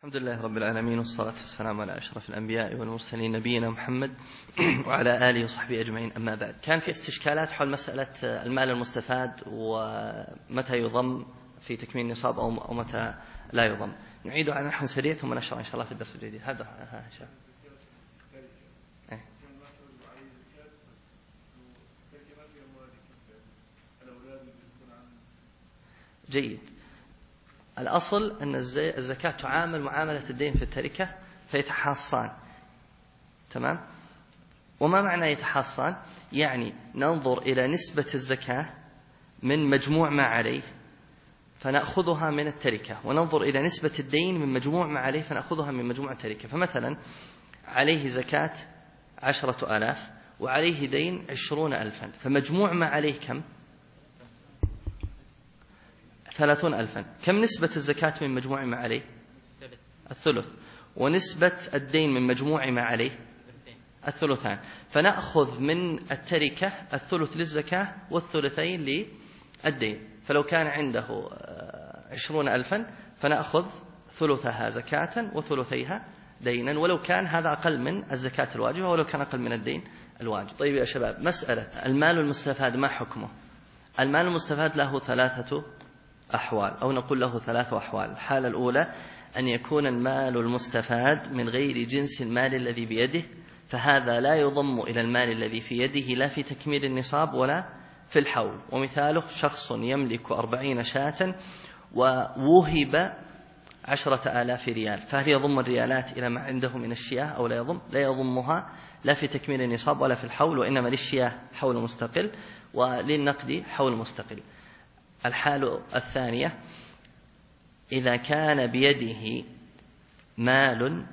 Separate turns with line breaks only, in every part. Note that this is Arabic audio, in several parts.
الحمد لله رب العالمين، والصلاة والسلام على أشرف الأنبياء والمرسلين نبينا محمد وعلى آله وصحبه أجمعين. أما بعد، كان في استشكالات حول مسألة المال المستفاد ومتى يضم في تكميل النصاب أو متى لا يضم. نعيده على نحو سريع ثم نشرح إن شاء الله في الدرس الجديد. هذا إن شاء الله. جيد. الأصل أن الزكاة تعامل معاملة الدين في التركة فيتحاصان. تمام؟ وما معنى يتحاصان؟ يعني ننظر إلى نسبة الزكاة من مجموع ما عليه فنأخذها من التركة، وننظر إلى نسبة الدين من مجموع ما عليه فنأخذها من مجموع التركة. فمثلا عليه زكاة 10,000 وعليه دين 20,000، فمجموع ما عليه كم؟ 30,000. كم نسبة الزكاة من مجموع ما عليه؟ الثلث. ونسبة الدين من مجموع ما عليه؟ الثلثان. فنأخذ من التركة الثلث للزكاة والثلثين للدين. فلو كان عنده 20,000 فنأخذ ثلثها زكاة وثلثيها دينا، ولو كان هذا أقل من الزكاة الواجبة ولو كان أقل من الدين الواجب. طيب يا شباب، مسألة المال المستفاد ما حكمه؟ المال المستفاد له 3 أحوال، أو نقول له 3 أحوال. الحالة الأولى أن يكون المال المستفاد من غير جنس المال الذي بيده، فهذا لا يضم إلى المال الذي في يده لا في تكميل النصاب ولا في الحول. ومثاله شخص يملك 40 شاة ووهب 10,000 ريال، فهل يضم الريالات إلى ما عنده من الشياه أو لا يضم؟ لا يضمها لا في تكميل النصاب ولا في الحول، وإنما للشياه حول مستقل وللنقد حول مستقل. الحالة الثانية إذا كان بيده مال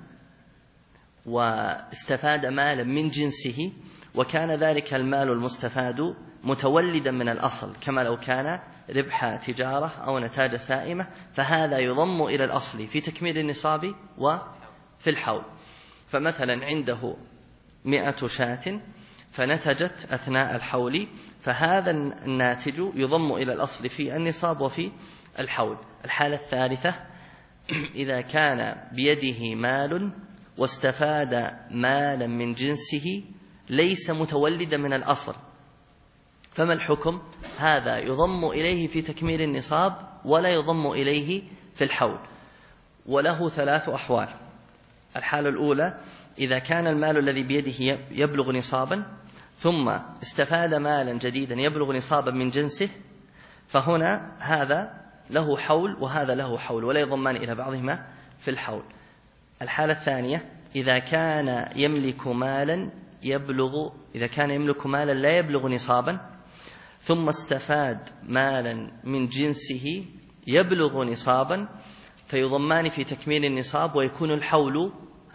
واستفاد مالا من جنسه، وكان ذلك المال المستفاد متولدا من الأصل، كما لو كان ربح تجارة أو نتاج سائمة، فهذا يضم إلى الأصل في تكميل النصاب وفي الحول. فمثلا عنده 100 شاة فنتجت أثناء الحول، فهذا الناتج يضم إلى الأصل في النصاب وفي الحول. الحالة الثالثة إذا كان بيده مال واستفاد مالا من جنسه ليس متولدا من الأصل، فما الحكم؟ هذا يضم إليه في تكميل النصاب ولا يضم إليه في الحول، وله 3 أحوال. الحالة الأولى إذا كان المال الذي بيده يبلغ نصابا ثم استفاد مالا جديدا يبلغ نصابا من جنسه، فهنا هذا له حول وهذا له حول ولا يضمان إلى بعضهما في الحول. الحالة الثانية إذا كان يملك مالا لا يبلغ نصابا ثم استفاد مالا من جنسه يبلغ نصابا، فيضمان في تكميل النصاب، ويكون الحول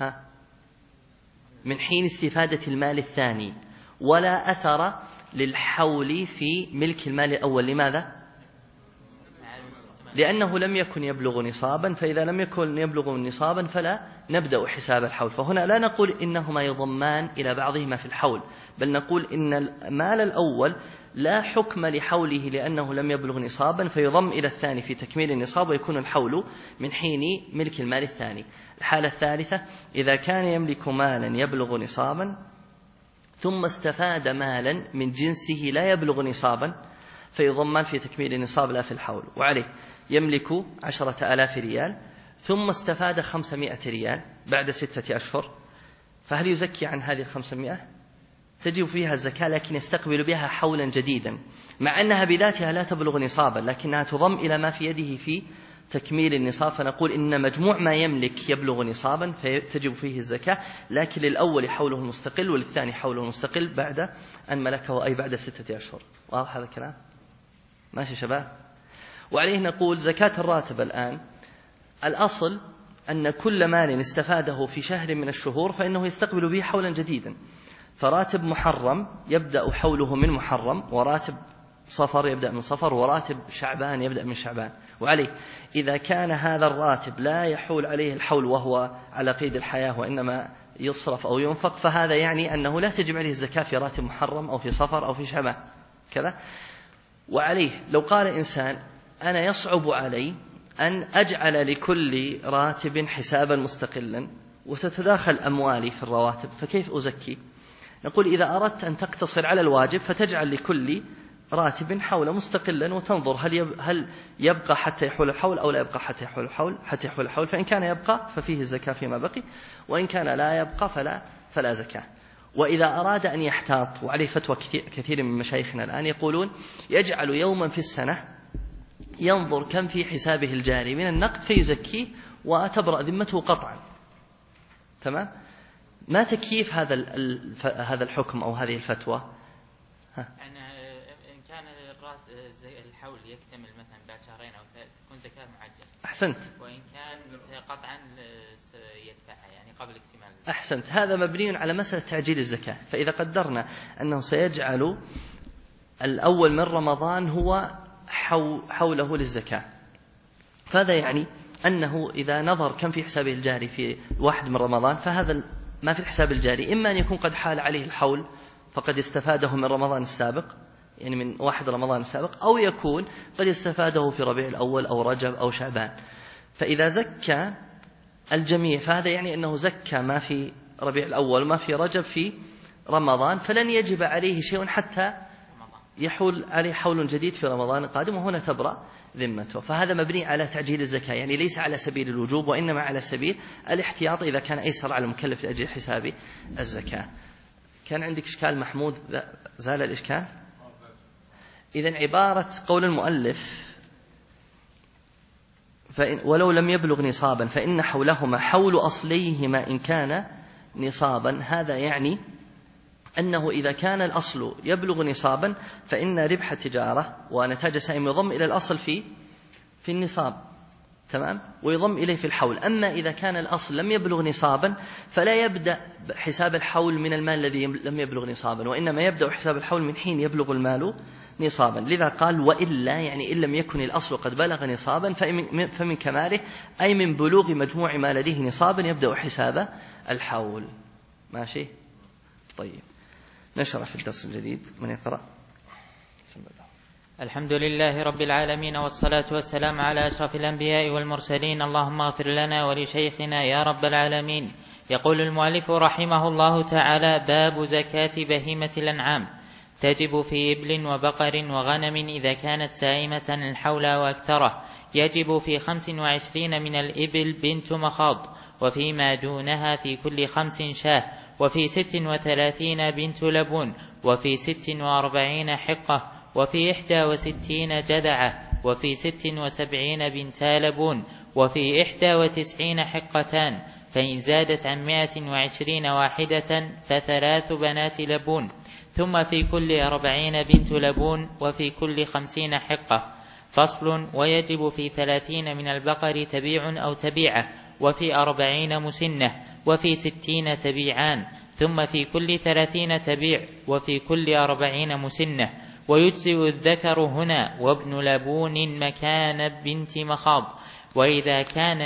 من حين استفادة المال الثاني، ولا أثر للحول في ملك المال الأول. لماذا؟ لأنه لم يكن يبلغ نصابا، فإذا لم يكن يبلغ نصابا فلا نبدأ حساب الحول. فهنا لا نقول إنهما يضمان إلى بعضهما في الحول، بل نقول إن المال الأول لا حكم لحوله لأنه لم يبلغ نصابا، فيضم إلى الثاني في تكميل النصاب، ويكون الحول من حين ملك المال الثاني. الحالة الثالثة إذا كان يملك مالا يبلغ نصابا ثم استفاد مالا من جنسه لا يبلغ نصابا، فيضمان في تكميل النصاب لا في الحول. وعليه يملك 10,000 ريال ثم استفاد 500 ريال بعد 6 أشهر، فهل يزكي عن هذه 500؟ تجب فيها الزكاة، لكن يستقبل بها حولا جديدا، مع أنها بذاتها لا تبلغ نصابا، لكنها تضم إلى ما في يده في تكميل النصاب. فنقول إن مجموع ما يملك يبلغ نصابا فتجب فيه الزكاة، لكن للأول حوله المستقل وللثاني حوله المستقل بعد أن ملكه، أي بعد 6 أشهر. واضح هذا الكلام؟ ماشي شباب؟ وعليه نقول زكاة الراتب الآن الأصل أن كل مال استفاده في شهر من الشهور فإنه يستقبل به حولا جديدا. فراتب محرم يبدأ حوله من محرم، وراتب صفر يبدأ من صفر، وراتب شعبان يبدأ من شعبان. وعليه إذا كان هذا الراتب لا يحول عليه الحول وهو على قيد الحياة وإنما يصرف أو ينفق، فهذا يعني أنه لا تجب عليه الزكاة في راتب محرم أو في صفر أو في شعبان كذا. وعليه لو قال إنسان أنا يصعب علي أن أجعل لكل راتب حسابا مستقلا وتتداخل أموالي في الرواتب، فكيف أزكي؟ نقول إذا أردت أن تقتصر على الواجب فتجعل لكل راتب حول مستقلا وتنظر هل يبقى حتى يحول الحول أو لا يبقى حتى يحول الحول، فإن كان يبقى ففيه الزكاة فيما بقي، وإن كان لا يبقى فلا زكاة. وإذا أراد أن يحتاط، وعليه فتوى كثير من مشايخنا الآن يقولون يجعل يوما في السنة ينظر كم في حسابه الجاري من النقد فيزكيه وتبرأ ذمته قطعا. تمام؟ ما تكييف هذا الحكم أو هذه الفتوى؟
إن كان الحول يكتمل مثلا بعد شهرين أو ثلاث تكون زكاة معجلة.
أحسنت.
وإن كان قطعا يدفعها يعني قبل اكتمال.
أحسنت. هذا مبني على مسألة تعجيل الزكاة. فإذا قدرنا أنه سيجعل الأول من رمضان هو حوله للزكاة، فهذا يعني أنه إذا نظر كم في حسابه الجاري في 1 من رمضان، فهذا ما في الحساب الجاري إما أن يكون قد حال عليه الحول فقد استفاده من رمضان السابق، يعني من 1 رمضان السابق، أو يكون قد استفاده في ربيع الأول أو رجب أو شعبان. فإذا زكى الجميع فهذا يعني أنه زكى ما في ربيع الأول وما في رجب في رمضان، فلن يجب عليه شيء حتى يحول عليه حول جديد في رمضان القادم، وهنا تبرأ ذمته. فهذا مبني على تعجيل الزكاة، يعني ليس على سبيل الوجوب وإنما على سبيل الاحتياط إذا كان أيسر على المكلف لأجل حساب الزكاة. كان عندك إشكال محمود؟ زال الإشكال؟ إذن عبارة قول المؤلف ولو لم يبلغ نصابا فإن حولهما حول أصليهما إن كان نصابا، هذا يعني أنه إذا كان الأصل يبلغ نصابا فإن ربح التجارة ونتاج السائم يضم إلى الأصل في النصاب، تمام، ويضم إليه في الحول. أما إذا كان الأصل لم يبلغ نصابا فلا يبدأ حساب الحول من المال الذي لم يبلغ نصابا، وإنما يبدأ حساب الحول من حين يبلغ المال نصابا. لذا قال وإلا، يعني إن لم يكن الأصل قد بلغ نصابا فمن كماله أي من بلوغ مجموع ما لديه نصابا يبدأ حساب الحول. ماشي؟ طيب، نشرع في الدرس الجديد. من يقرأ؟
الحمد لله رب العالمين، والصلاة والسلام على أشرف الأنبياء والمرسلين. اللهم اغفر لنا ولشيخنا يا رب العالمين. يقول المؤلف رحمه الله تعالى: باب زكاة بهيمة الأنعام. تجب في إبل وبقر وغنم إذا كانت سائمة الحول وأكثره. يجب في 25 من الإبل بنت مخاض، وفيما دونها في كل 5 شاة، وفي 36 بنت لبون، وفي 46 حقة، وفي 61 جدعة، وفي 76 بنتا لبون، وفي 91 حقتان، فإن زادت عن 120 واحدة ف3 بنات لبون، ثم في كل 40 بنت لبون، وفي كل 50 حقة. فصل: ويجب في 30 من البقر تبيع أو تبيعة، وفي 40 مسنة، وفي 60 تبيعان، ثم في كل 30 تبيع، وفي كل 40 مسنة. ويجزئ الذكر هنا وابن لبون مكان بنت مخاض، وإذا كان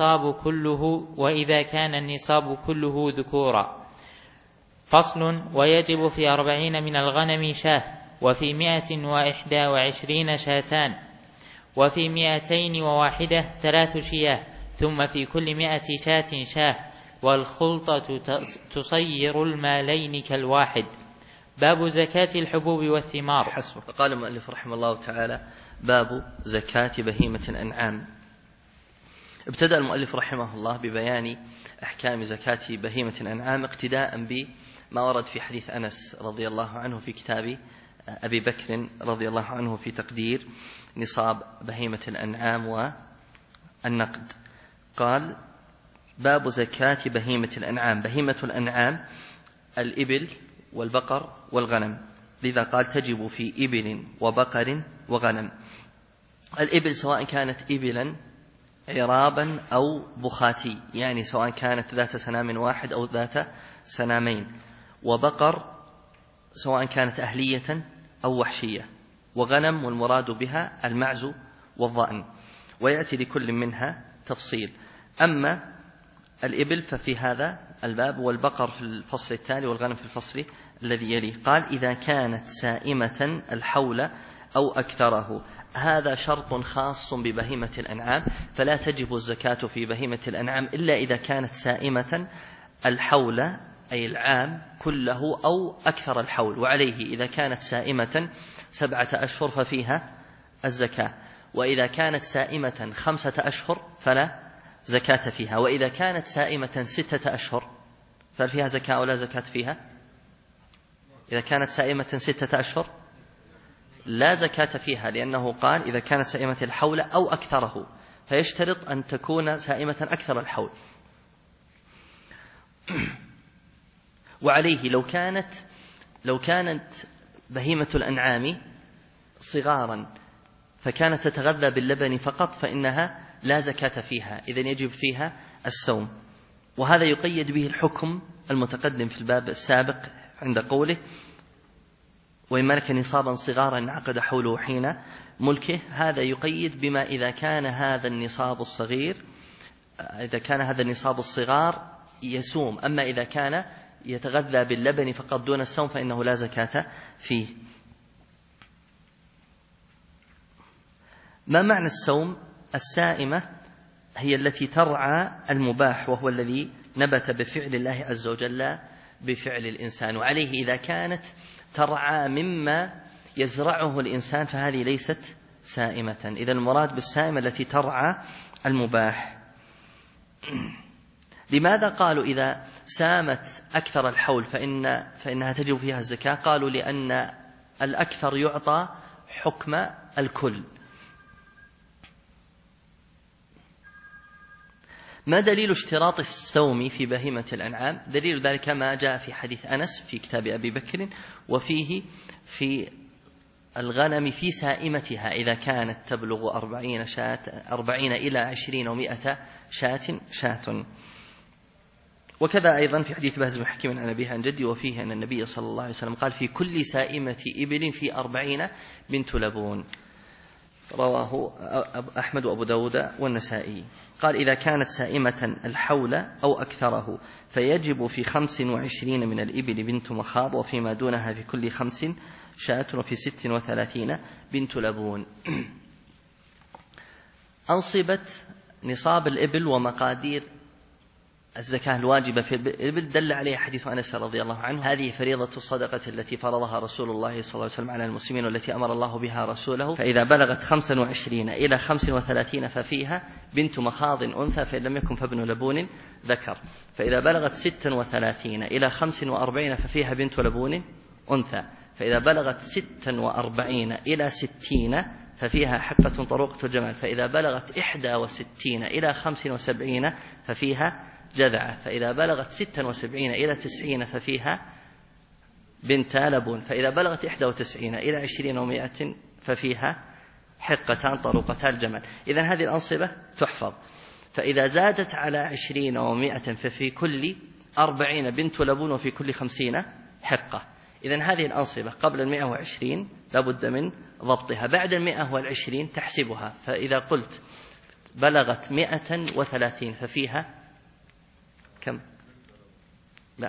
النصاب كله ذكورا. فصل: ويجب في 40 من الغنم شاة، وفي 121 شاتان، وفي 201 3 شياه، ثم في كل 100 شاة شاه، والخلطة تصير المالين كالواحد. باب زكاة الحبوب والثمار.
حسبك. قال المؤلف رحمه الله تعالى: باب زكاة بهيمة الأنعام. ابتدأ المؤلف رحمه الله ببيان أحكام زكاة بهيمة الأنعام اقتداء بما ورد في حديث أنس رضي الله عنه في كتاب أبي بكر رضي الله عنه في تقدير نصاب بهيمة الأنعام والنقد. قال: باب زكاة بهيمة الأنعام. بهيمة الأنعام الإبل والبقر والغنم، لذا قال: تجب في إبل وبقر وغنم. الإبل سواء كانت إبلا عرابا أو بخاتي، يعني سواء كانت ذات سنام واحد أو ذات سنامين. وبقر سواء كانت أهلية أو وحشية. وغنم والمراد بها المعز والضأن، ويأتي لكل منها تفصيل. أما الإبل ففي هذا الباب، والبقر في الفصل التالي، والغنم في الفصل الذي يليه. قال: إذا كانت سائمة الحول أو أكثره، هذا شرط خاص ببهيمة الأنعام، فلا تجب الزكاة في بهيمة الأنعام إلا إذا كانت سائمة الحول أي العام كله أو أكثر الحول، وعليه إذا كانت سائمة 7 أشهر ففيها الزكاة، وإذا كانت سائمة 5 أشهر فلا زكاة فيها، وإذا كانت سائمة 6 أشهر فهل فيها زكاة أو لا زكاة فيها؟ إذا كانت سائمة 6 أشهر لا زكاة فيها، لأنه قال إذا كانت سائمة الحول أو أكثره، فيشترط أن تكون سائمة أكثر الحول. وعليه لو كانت بهيمة الأنعام صغارا فكانت تتغذى باللبن فقط فإنها لا زكاة فيها، إذن يجب فيها الصوم. وهذا يقيد به الحكم المتقدم في الباب السابق عند قوله وإن ملك نصابا صغارا انعقد حوله حين ملكه. هذا يقيد بما إذا كان هذا النصاب الصغار يسوم، أما إذا كان يتغذى باللبن فقط دون الصوم فإنه لا زكاة فيه. ما معنى الصوم؟ السائمة هي التي ترعى المباح، وهو الذي نبت بفعل الله عز وجل بفعل الإنسان، وعليه إذا كانت ترعى مما يزرعه الإنسان فهذه ليست سائمة. إذا المراد بالسائمة التي ترعى المباح. لماذا قالوا إذا سامت أكثر الحول فإنها تجب فيها الزكاة؟ قالوا لأن الأكثر يعطى حكم الكل. ما دليل اشتراط الصوم في بهيمة الأنعام؟ دليل ذلك ما جاء في حديث أنس في كتاب أبي بكر، وفيه في الغنم في سائمتها إذا كانت تبلغ 40 إلى 20 و100 شاة. وكذا أيضا في حديث بهز بن حكيم عن أبيه عن جدي، وفيه أن النبي صلى الله عليه وسلم قال في كل سائمة إبل في 40 بنت لبون، رواه أحمد وأبو داود والنسائي. قال إذا كانت سائمة الحول أو أكثره فيجب في 25 من الإبل بنت مخاض، وفيما دونها في كل 5 شاة، وفي 36 بنت لبون. أنصبت نصاب الإبل ومقادير الزكاة الواجبة في الإبل دل عليه حديث أنس رضي الله عنه. هذه فريضة الصدقة التي فرضها رسول الله صلى الله عليه وسلم على المسلمين، والتي أمر الله بها رسوله، فإذا بلغت 25 إلى 35 ففيها بنت مخاض أنثى، فإن لم يكن فابن لبون ذكر، فإذا بلغت 36 إلى 45 ففيها بنت لبون أنثى، فإذا بلغت 46 إلى 60 ففيها حقة طروقة الجمال، فإذا بلغت 61 إلى 75 ففيها جذعة، فإذا بلغت 76 إلى 90 ففيها بنت لبون، فإذا بلغت 91 إلى 20 و100 ففيها حقتان طروقتا الجمل. إذن هذه الأنصبة تحفظ. فإذا زادت على 20 و100 ففي كل 40 بنت لبون، وفي كل 50 حقة. إذن هذه الأنصبة قبل 120 لابد من ضبطها، بعد 120 تحسبها. فإذا قلت بلغت 130 ففيها كم؟ لا،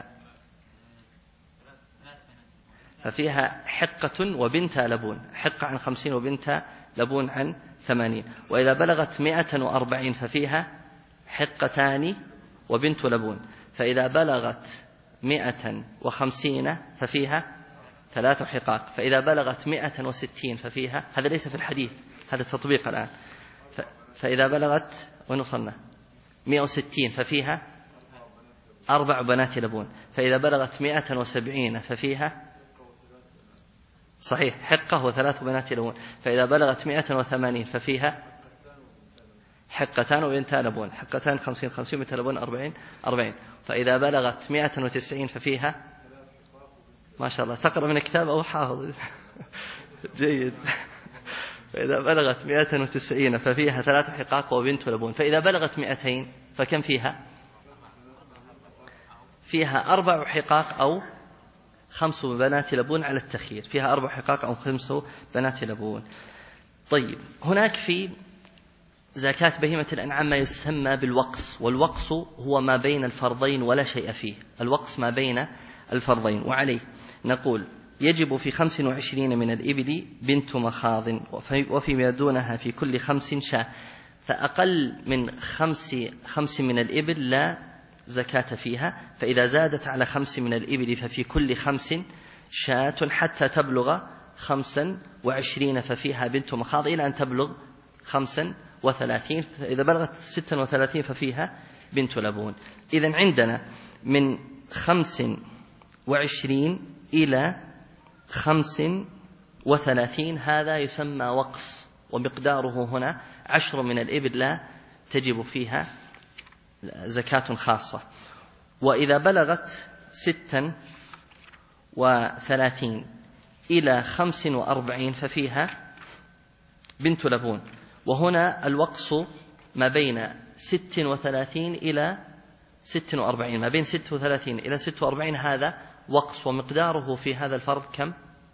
ففيها حقة وبنت لبون، حقة عن 50 وبنت لبون عن 80. وإذا بلغت 140 ففيها حقتان وبنت لبون، فإذا بلغت 150 ففيها 3 حقاق، فإذا بلغت 160 ففيها، هذا ليس في الحديث، هذا التطبيق الآن، فإذا بلغت ونصلنا 160 ففيها 4 بنات لبون، فإذا بلغت 170 ففيها صحيح حقة و3 بنات لبون، فإذا بلغت 180 ففيها حقتان وبنتا لبون، حقتان 50 بنت لبون 40. فإذا بلغت 190 ففيها، ما شاء الله تقرأ من الكتاب أو حافظ جيد. فإذا بلغت 190 ففيها 3 حقاق وبنت لبون، فإذا بلغت 200 فكم فيها 4 حقاق أو 5 بنات لبون على التخيير، فيها 4 حقاق أو 5 بنات لبون. طيب، هناك في زكاة بهيمة الأنعام ما يسمى بالوقص، والوقص هو ما بين الفرضين ولا شيء فيه، الوقص ما بين الفرضين. وعليه نقول يجب في 25 من الإبل بنت مخاض، وفيما دونها في كل 5 شاة. فأقل من 5 من الإبل لا زكاة فيها، فإذا زادت على 5 من الإبل ففي كل 5 شاة حتى تبلغ 25 ففيها بنت مخاض إلى أن تبلغ 35، فإذا بلغت 36 ففيها بنت لبون. إذن عندنا من 25 إلى 35 هذا يسمى وقص، ومقداره هنا 10 من الإبل لا تجب فيها زكاة خاصة. وإذا بلغت 36 إلى 45 ففيها بنت لبون. وهنا الوقص ما بين 36 إلى 46، ما بين 36 إلى 46 هذا وقص، ومقداره في هذا الفرض كم؟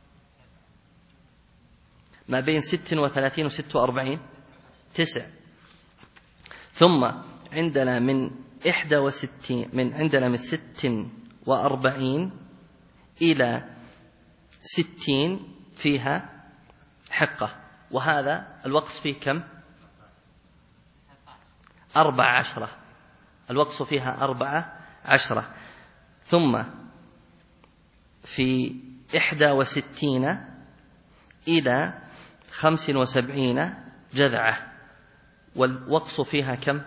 ما بين 36 و 46 9. ثم عندنا من 61 عندنا من 46 إلى 60 فيها حقة، وهذا الوقص فيه كم؟ 14. الوقص فيها 14. ثم في 61 إلى 75 جذعة، والوقص فيها كم؟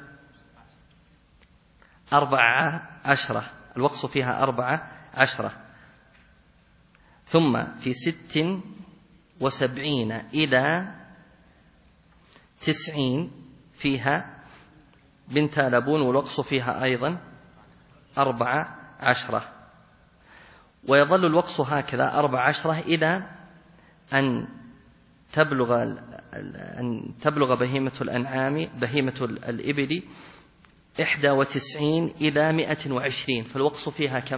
14. الوقص فيها 14. ثم في 76 إلى 90 فيها بنت لبون، والوقص فيها أيضا 14. ويظل الوقص هكذا 14 إلى أن تبلغ بهيمة الأنعام بهيمة الإبل 91 إلى 120، فالوقص فيها كم؟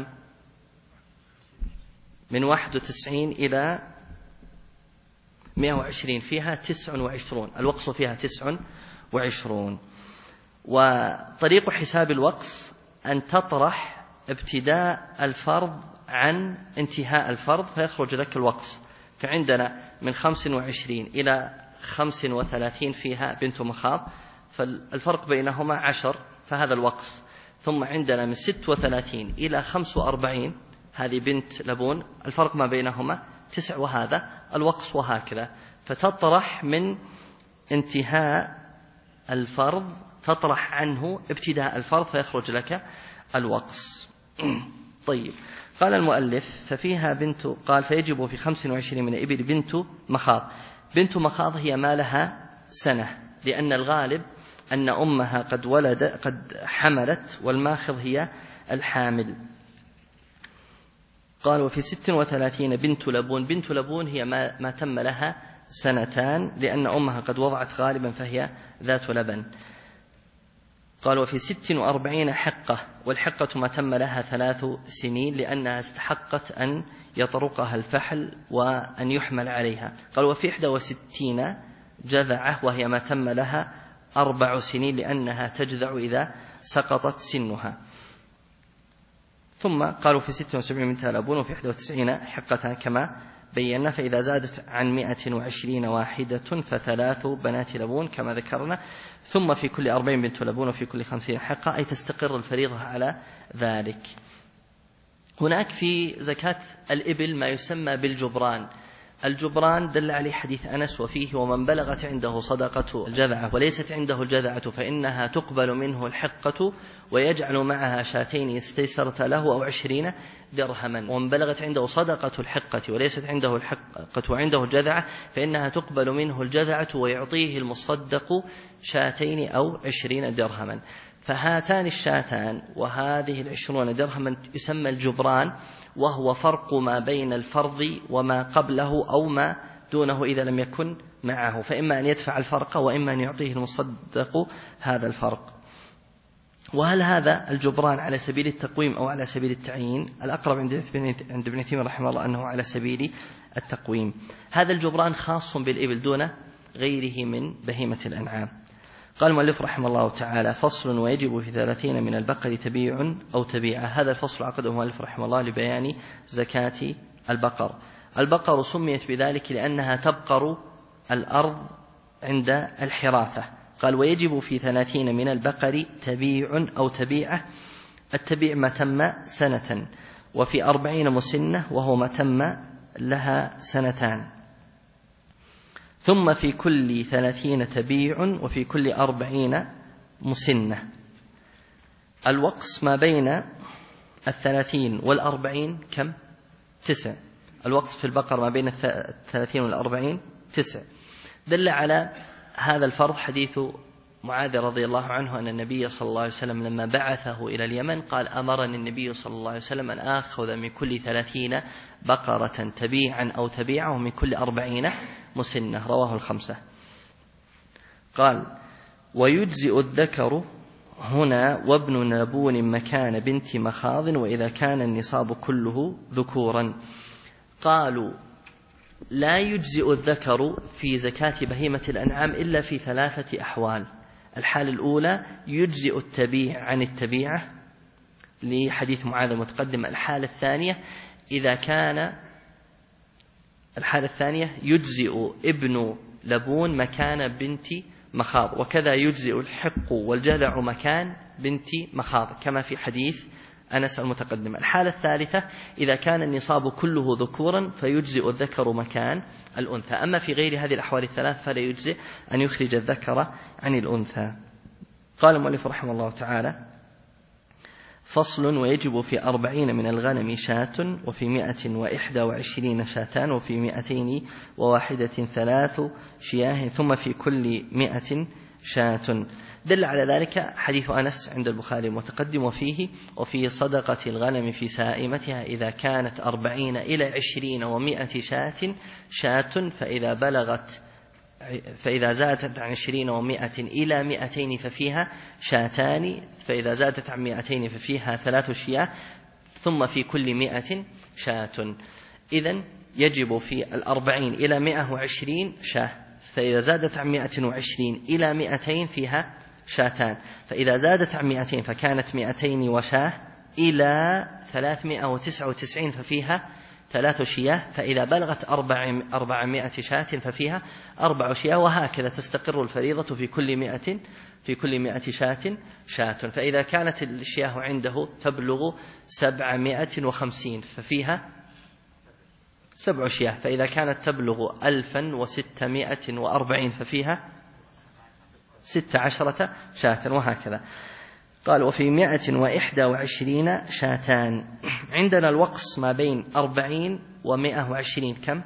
من 91 إلى 120 فيها 29. الوقص فيها 29. وطريق حساب الوقص أن تطرح ابتداء الفرض عن انتهاء الفرض فيخرج لك الوقص. فعندنا من 25 إلى 35 فيها بنت مخاض، فالفرق بينهما 10، فهذا الوقص. ثم عندنا من 36 إلى 45 هذه بنت لبون، الفرق ما بينهما 9، وهذا الوقص، وهكذا. فتطرح من انتهاء الفرض تطرح عنه ابتداء الفرض فيخرج لك الوقص. طيب، قال المؤلف ففيها بنت، قال فيجب في 25 من الإبل بنت مخاض. بنت مخاض هي ما لها سنة، لأن الغالب أن أمها قد حملت، والماخض هي الحامل. قال وفي 36 بنت لبون. بنت لبون هي ما تم لها 2 لأن أمها قد وضعت غالبا فهي ذات لبن. قال وفي 46 حقة، والحقة ما تم لها 3 سنين لأنها استحقت أن يطرقها الفحل وأن يحمل عليها. قال وفي 61 جذعة، وهي ما تم لها 4 سنين لأنها تجذع إذا سقطت سنها. ثم قالوا في 76 بنت لبون، وفي 91 حقة كما بينا. فإذا زادت عن 120 واحدة ف3 بنات لبون كما ذكرنا. ثم في كل 40 بنت لبون، وفي كل 50 حقة، أي تستقر الفريضة على ذلك. هناك في زكاة الإبل ما يسمى بالجبران. الجبران دل عليه حديث أنس وفيه ومن بلغت عنده صدقة الجذعة وليست عنده الجذعة فإنها تقبل منه الحقة ويجعل معها 2 استيسرت له أو 20 درهما. ومن بلغت عنده صدقة الحقة وليست عنده الحقة وعنده الجذعة فإنها تقبل منه الجذعة ويعطيه المصدق 2 أو 20 درهما. فهاتان 2 وهذه 20 درهما يسمى الجبران، وهو فرق ما بين الفرض وما قبله أو ما دونه إذا لم يكن معه، فإما أن يدفع الفرق وإما أن يعطيه المصدق هذا الفرق. وهل هذا الجبران على سبيل التقويم أو على سبيل التعيين؟ الأقرب عند ابن تيمية رحمه الله أنه على سبيل التقويم. هذا الجبران خاص بالإبل دون غيره من بهيمة الأنعام. قال المؤلف رحمه الله تعالى فصل ويجب في 30 من البقر تبيع أو تبيعة. هذا الفصل عقده المؤلف رحمه الله لبيان زكاة البقر. البقر سميت بذلك لأنها تبقر الأرض عند الحراثة. قال ويجب في 30 من البقر تبيع أو تبيعة. التبيع ما تم سنة، وفي 40 مسنة وهو ما تم لها سنتان. ثم في كل 30 تبيع وفي كل 40 مسنة. الوقص ما بين 30 والأربعين كم؟ 9. الوقص في البقر ما بين 30 والأربعين 9. دل على هذا الفرض حديث معاذ رضي الله عنه أن النبي صلى الله عليه وسلم لما بعثه إلى اليمن قال أمرني النبي صلى الله عليه وسلم أن آخذ من كل 30 بقرة تبيعا أو تبيعة ومن كل 40 مسنة. رواه الخمسة. قال ويجزئ الذكر هنا وابن نابون مكان بنت مخاض وإذا كان النصاب كله ذكورا. قالوا لا يجزئ الذكر في زكاة بهيمة الأنعام إلا في 3 أحوال. الحالة الأولى يجزئ التبيع عن التبيعة لحديث معاذ المتقدم. الحالة الثانية يجزئ ابن لبون مكان بنت مخاض، وكذا يجزئ الحق والجذع مكان بنت مخاض كما في حديث أنس المتقدم. الحالة الثالثة إذا كان النصاب كله ذكورا فيجزئ الذكر مكان الأنثى. أما في غير هذه الأحوال الثلاث فلا يجزئ أن يخرج الذكر عن الأنثى. قال المؤلف رحمه الله تعالى فصل ويجب في 40 من الغنم شاة وفي 121 شاتان وفي 201 3 شياه ثم في كل 100 شاة. دل على ذلك حديث أنس عند البخاري المتقدم وفي صدقة الغنم في سائمتها إذا كانت 40 إلى 20 و100 شاة فإذا زادت عن 20 و100 إلى 200 ففيها شاتان فإذا زادت عن 200 ففيها 3 شياه ثم في كل 100 شاة. إذن يجب في 40 إلى 120 شاه، فإذا زادت عن 120 إلى 200 فيها شاتان، فإذا زادت عن 200 فكانت 200 وشاه إلى 399 ففيها 3 شياه، فإذا بلغت 400 شاة ففيها 4 شياه، وهكذا تستقر الفريضة في كل 100 شاة. فإذا كانت الشياه عنده تبلغ 750 ففيها 7 شياه، فإذا كانت تبلغ 1640 ففيها 16 شاة، وهكذا. قال وفي 121 شاتان. عندنا الوقص ما بين 40 و120 كم؟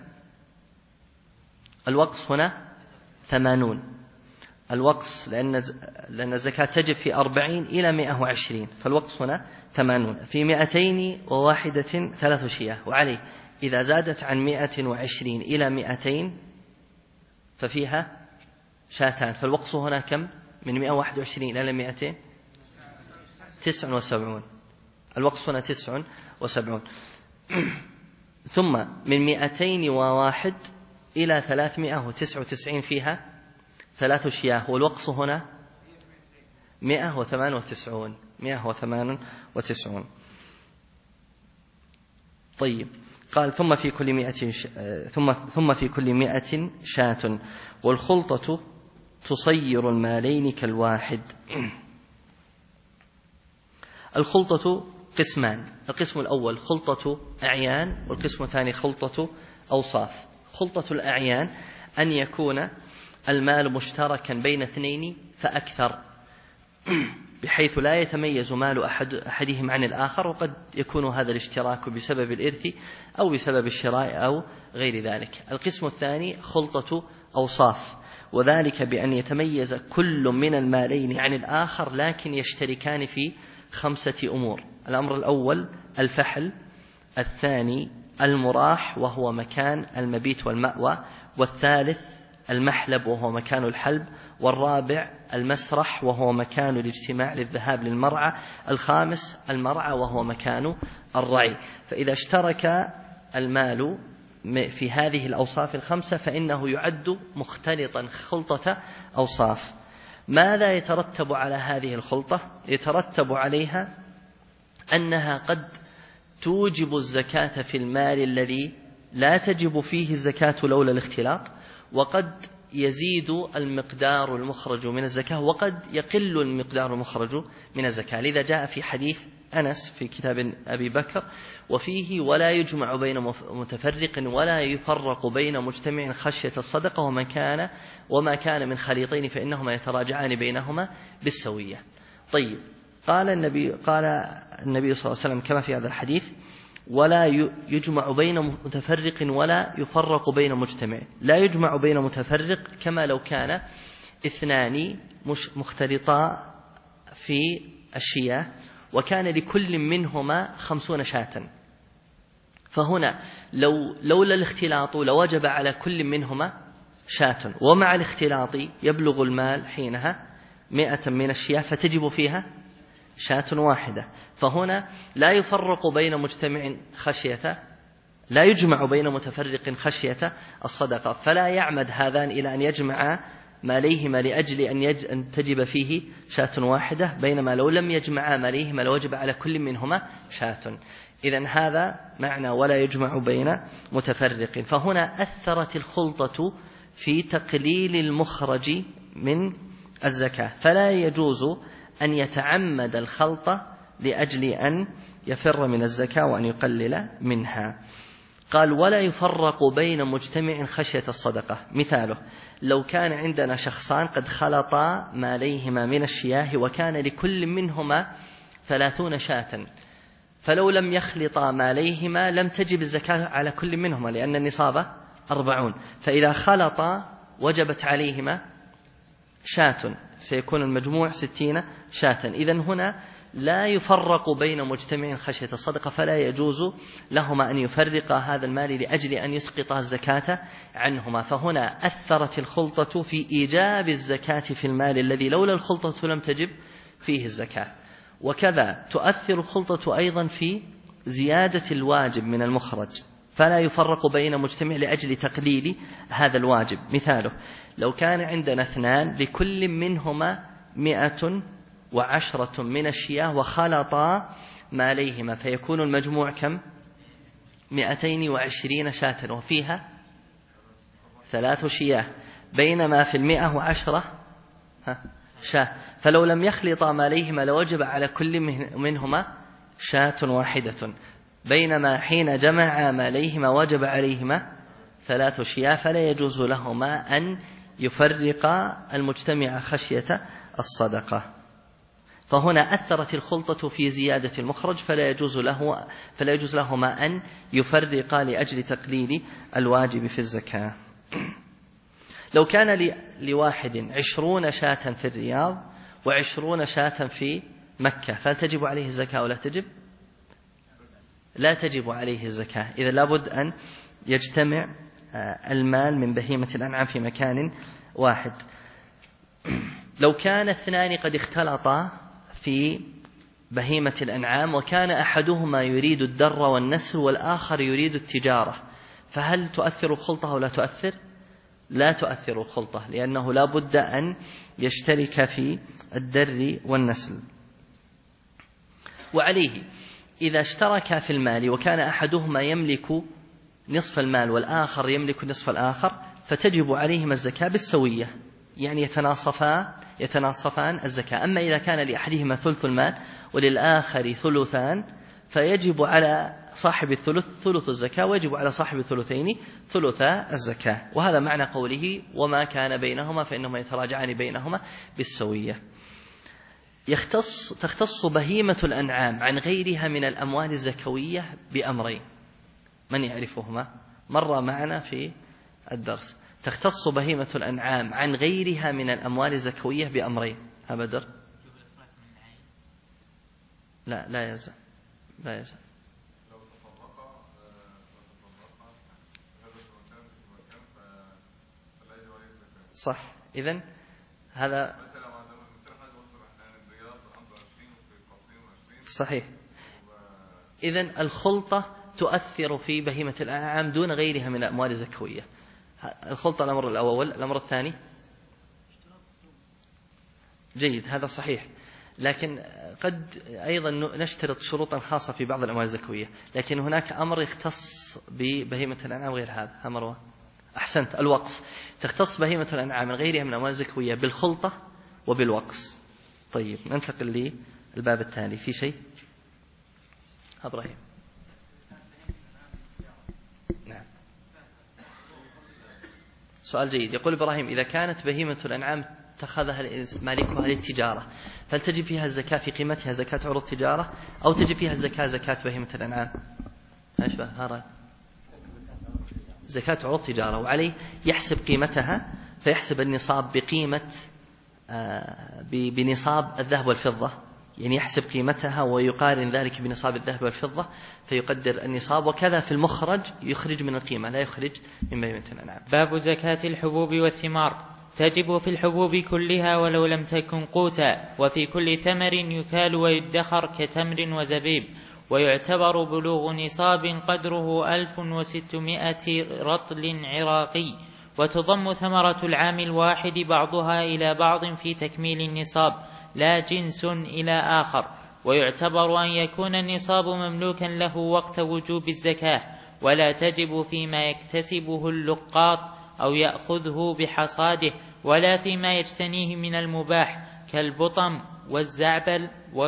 الوقص هنا 80. الوقص لأن الزكاة تجب في 40 إلى 120، فالوقص هنا 80. في 201 3 شياه، وعليه إذا زادت عن 120 إلى 200 ففيها شاتان، فالوقص هنا كم؟ من 121 إلى 200 79. الوقص هنا 79. ثم من 201 إلى 399 فيها 3 شياه، والوقص هنا 198. طيب. قال ثم في كل 100 شاة، والخلطة تصير المالين كالواحد. الخلطة قسمان: القسم الأول خلطة أعيان، والقسم الثاني خلطة أوصاف. خلطة الأعيان أن يكون المال مشتركا بين 2 فأكثر، بحيث لا يتميز مال أحدهم عن الآخر، وقد يكون هذا الاشتراك بسبب الإرث أو بسبب الشراء أو غير ذلك. القسم الثاني خلطة أوصاف، وذلك بأن يتميز كل من المالين عن الآخر لكن يشتركان في 5 أمور. الأمر الأول الفحل، الثاني المراح وهو مكان المبيت والمأوى، والثالث المحلب وهو مكان الحلب، والرابع المسرح وهو مكان الاجتماع للذهاب للمرعى، الخامس المرعى وهو مكان الرعي. فإذا اشترك المال في هذه الأوصاف 5 فإنه يعد مختلطا خلطة أوصاف. ماذا يترتب على هذه الخلطة؟ يترتب عليها أنها قد توجب الزكاة في المال الذي لا تجب فيه الزكاة لولا الاختلاط، وقد يزيد المقدار المخرج من الزكاة وقد يقل المقدار المخرج من الزكاة. لذا جاء في حديث أنس في كتاب أبي بكر وفيه ولا يجمع بين متفرق ولا يفرق بين مجتمع خشية الصدقة وما كان من خليطين فإنهما يتراجعان بينهما بالسوية. طيب، قال النبي صلى الله عليه وسلم كما في هذا الحديث ولا يجمع بين متفرق ولا يفرق بين مجتمع. لا يجمع بين متفرق كما لو كان اثنان مختلطا في الشياه وكان لكل منهما 50 شاة، فهنا لولا الاختلاط لوجب على كل منهما شاة، ومع الاختلاط يبلغ المال حينها 100 من الشياه فتجب فيها شاة واحدة. فهنا لا يفرق بين مجتمع لا يجمع بين متفرق خشية الصدقة، فلا يعمد هذان إلى أن يجمع ماليهما لأجل أن تجب فيه شاة واحدة، بينما لو لم يجمع ماليهما لوجب على كل منهما شاة. إذن هذا معنى ولا يجمع بين متفرق. فهنا أثرت الخلطة في تقليل المخرج من الزكاة، فلا يجوز أن يتعمد الخلطة لأجل أن يفر من الزكاة وأن يقلل منها. قال ولا يفرق بين مجتمع خشية الصدقة. مثاله لو كان عندنا شخصان قد خلطا ماليهما من الشياه وكان لكل منهما 30 شاة، فلو لم يخلطا ماليهما لم تجب الزكاة على كل منهما لأن النصاب 40، فإذا خلطا وجبت عليهما شاة، سيكون المجموع 60 شاة. إذن هنا لا يفرق بين مجتمع خشية الصدقة، فلا يجوز لهما أن يفرقا هذا المال لأجل أن يسقط الزكاة عنهما. فهنا أثرت الخلطة في إيجاب الزكاة في المال الذي لولا الخلطة لم تجب فيه الزكاة. وكذا تؤثر الخلطة أيضا في زيادة الواجب من المخرج، فلا يفرق بين مجتمع لأجل تقليل هذا الواجب. مثاله لو كان عندنا 2 لكل منهما 110 من الشياه وخلطا ماليهما فيكون المجموع كم؟ 220 شاة وفيها 3 شياه، بينما في 110 شاة، فلو لم يخلطا ماليهما لوجب على كل منهما شاة واحدة، بينما حين جمع ماليهما وجب عليهما 3 شياه، فلا يجوز لهما أن يفرقا المجتمع خشية الصدقة. فهنا أثرت الخلطة في زيادة المخرج، فلا يجوز لهما أن يفرقا لأجل تقليل الواجب في الزكاة. لو كان لواحد 20 شاة في الرياض و20 شاة في مكة، فهل تجب عليه الزكاة ولا تجب؟ لا تجب عليه الزكاة. إذا لابد أن يجتمع المال من بهيمة الأنعام في مكان واحد. لو كان 2 قد اختلطا في بهيمة الأنعام وكان أحدهما يريد الدر والنسل والآخر يريد التجارة، فهل تؤثر الخلطة أو لا تؤثر؟ لا تؤثر الخلطة، لأنه لا بد أن يشترك في الدر والنسل. وعليه إذا اشترك في المال وكان أحدهما يملك نصف المال والآخر يملك نصف الآخر، فتجب عليهما الزكاة بالسوية، يعني يتناصفان الزكاة. أما إذا كان لأحدهما ثلث المال وللآخر ثلثان، فيجب على صاحب الثلث ثلث الزكاة ويجب على صاحب الثلثين ثلثا الزكاة. وهذا معنى قوله وما كان بينهما فإنهما يتراجعان بينهما بالسوية. تختص بهيمة الأنعام عن غيرها من الأموال الزكوية بأمرين، من يعرفهما؟ مر معنا في الدرس. تختص بهيمة الأنعام عن غيرها من الأموال الزكوية بأمرين. ها بدر؟ لا يزال صح. إذن هذا صحيح. إذن الخلطة تؤثر في بهيمة الأنعام دون غيرها من الأموال الزكوية. الخلطة الأمر الأول. الأمر الثاني جيد، هذا صحيح، لكن قد أيضا نشترط شروطا خاصة في بعض الأموال الزكوية، لكن هناك أمر يختص ببهيمة الأنعام غير هذا. مروة أحسنت، الوقص تختص بهيمة الأنعام من غيرها من الأموال الزكوية بالخلطة وبالوقص. طيب ننتقل للباب التالي. في شيء إبراهيم؟ نعم سؤال جيد. يقول إبراهيم: إذا كانت بهيمة الأنعام اتخذها مالكها للتجارة، فهل تجب فيها الزكاة في قيمتها زكاة عروض التجارة، أو تجب فيها الزكاة زكاة بهيمة الأنعام؟ هذا زكاة عروض تجارة، وعليه يحسب قيمتها، فيحسب النصاب بقيمة بنصاب الذهب والفضة، يعني يحسب قيمتها ويقارن ذلك بنصاب الذهب والفضة فيقدر النصاب، وكذا في المخرج يخرج من القيمة لا يخرج من بهيمة الأنعام.
باب زكاة الحبوب والثمار. تجب في الحبوب كلها ولو لم تكن قوتا، وفي كل ثمر يكال ويدخر كتمر وزبيب، ويعتبر بلوغ نصاب قدره 1600 رطل عراقي، وتضم ثمرة العام الواحد بعضها إلى بعض في تكميل النصاب لا جنس إلى آخر، ويعتبر أن يكون النصاب مملوكا له وقت وجوب الزكاة، ولا تجب فيما يكتسبه اللقاط أو يأخذه بحصاده، ولا فيما يجتنيه من المباح كالبطم والزعبل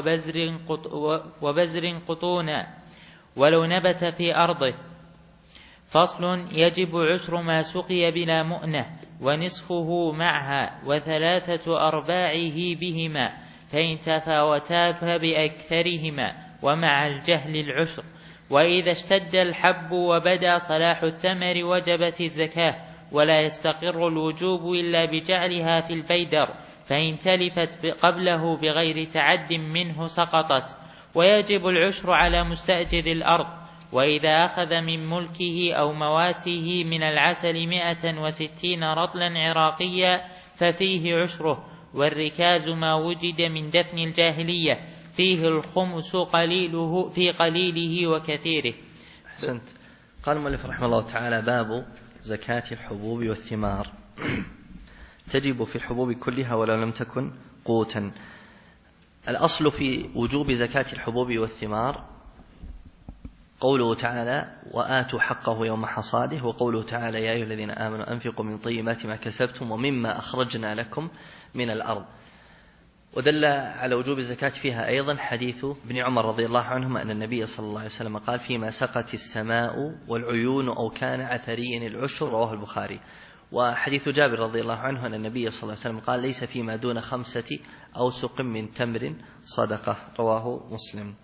وبزر قطونا ولو نبت في أرضه. فصل: يجب عشر ما سقي بلا مؤنة، ونصفه معها، وثلاثة أرباعه بهما، فإن تفاوتا فبأكثرهما، ومع الجهل العشر. وإذا اشتد الحب وبدا صلاح الثمر وجبت الزكاة، ولا يستقر الوجوب إلا بجعلها في البيدر، فإن تلفت قبله بغير تعد منه سقطت. ويجب العشر على مستأجر الأرض. وإذا أخذ من ملكه أو مواته من العسل 160 رطلا عراقيا ففيه عشره. والركاز ما وجد من دفن الجاهلية فيه الخمس في قليله وكثيره.
أحسنت. قال المؤلف رحمه الله تعالى: باب زكاة الحبوب والثمار. تجب في الحبوب كلها ولو لم تكن قوتا. الأصل في وجوب زكاة الحبوب والثمار قوله تعالى: وآتوا حقه يوم حصاده، وقوله تعالى: يا أيها الذين آمنوا أنفقوا من طيبات ما كسبتم ومما أخرجنا لكم من الأرض. ودل على وجوب الزكاة فيها أيضا حديث ابن عمر رضي الله عنهما أن النبي صلى الله عليه وسلم قال: فيما سقت السماء والعيون أو كان عثريا العشر، رواه البخاري. وحديث جابر رضي الله عنه أن النبي صلى الله عليه وسلم قال: ليس فيما دون 5 أوسق من تمر صدقة، رواه مسلم.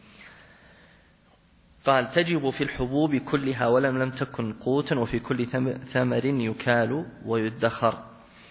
قال: تجب في الحبوب كلها ولم لم تكن قوتا، وفي كل ثمر يكال ويدخر.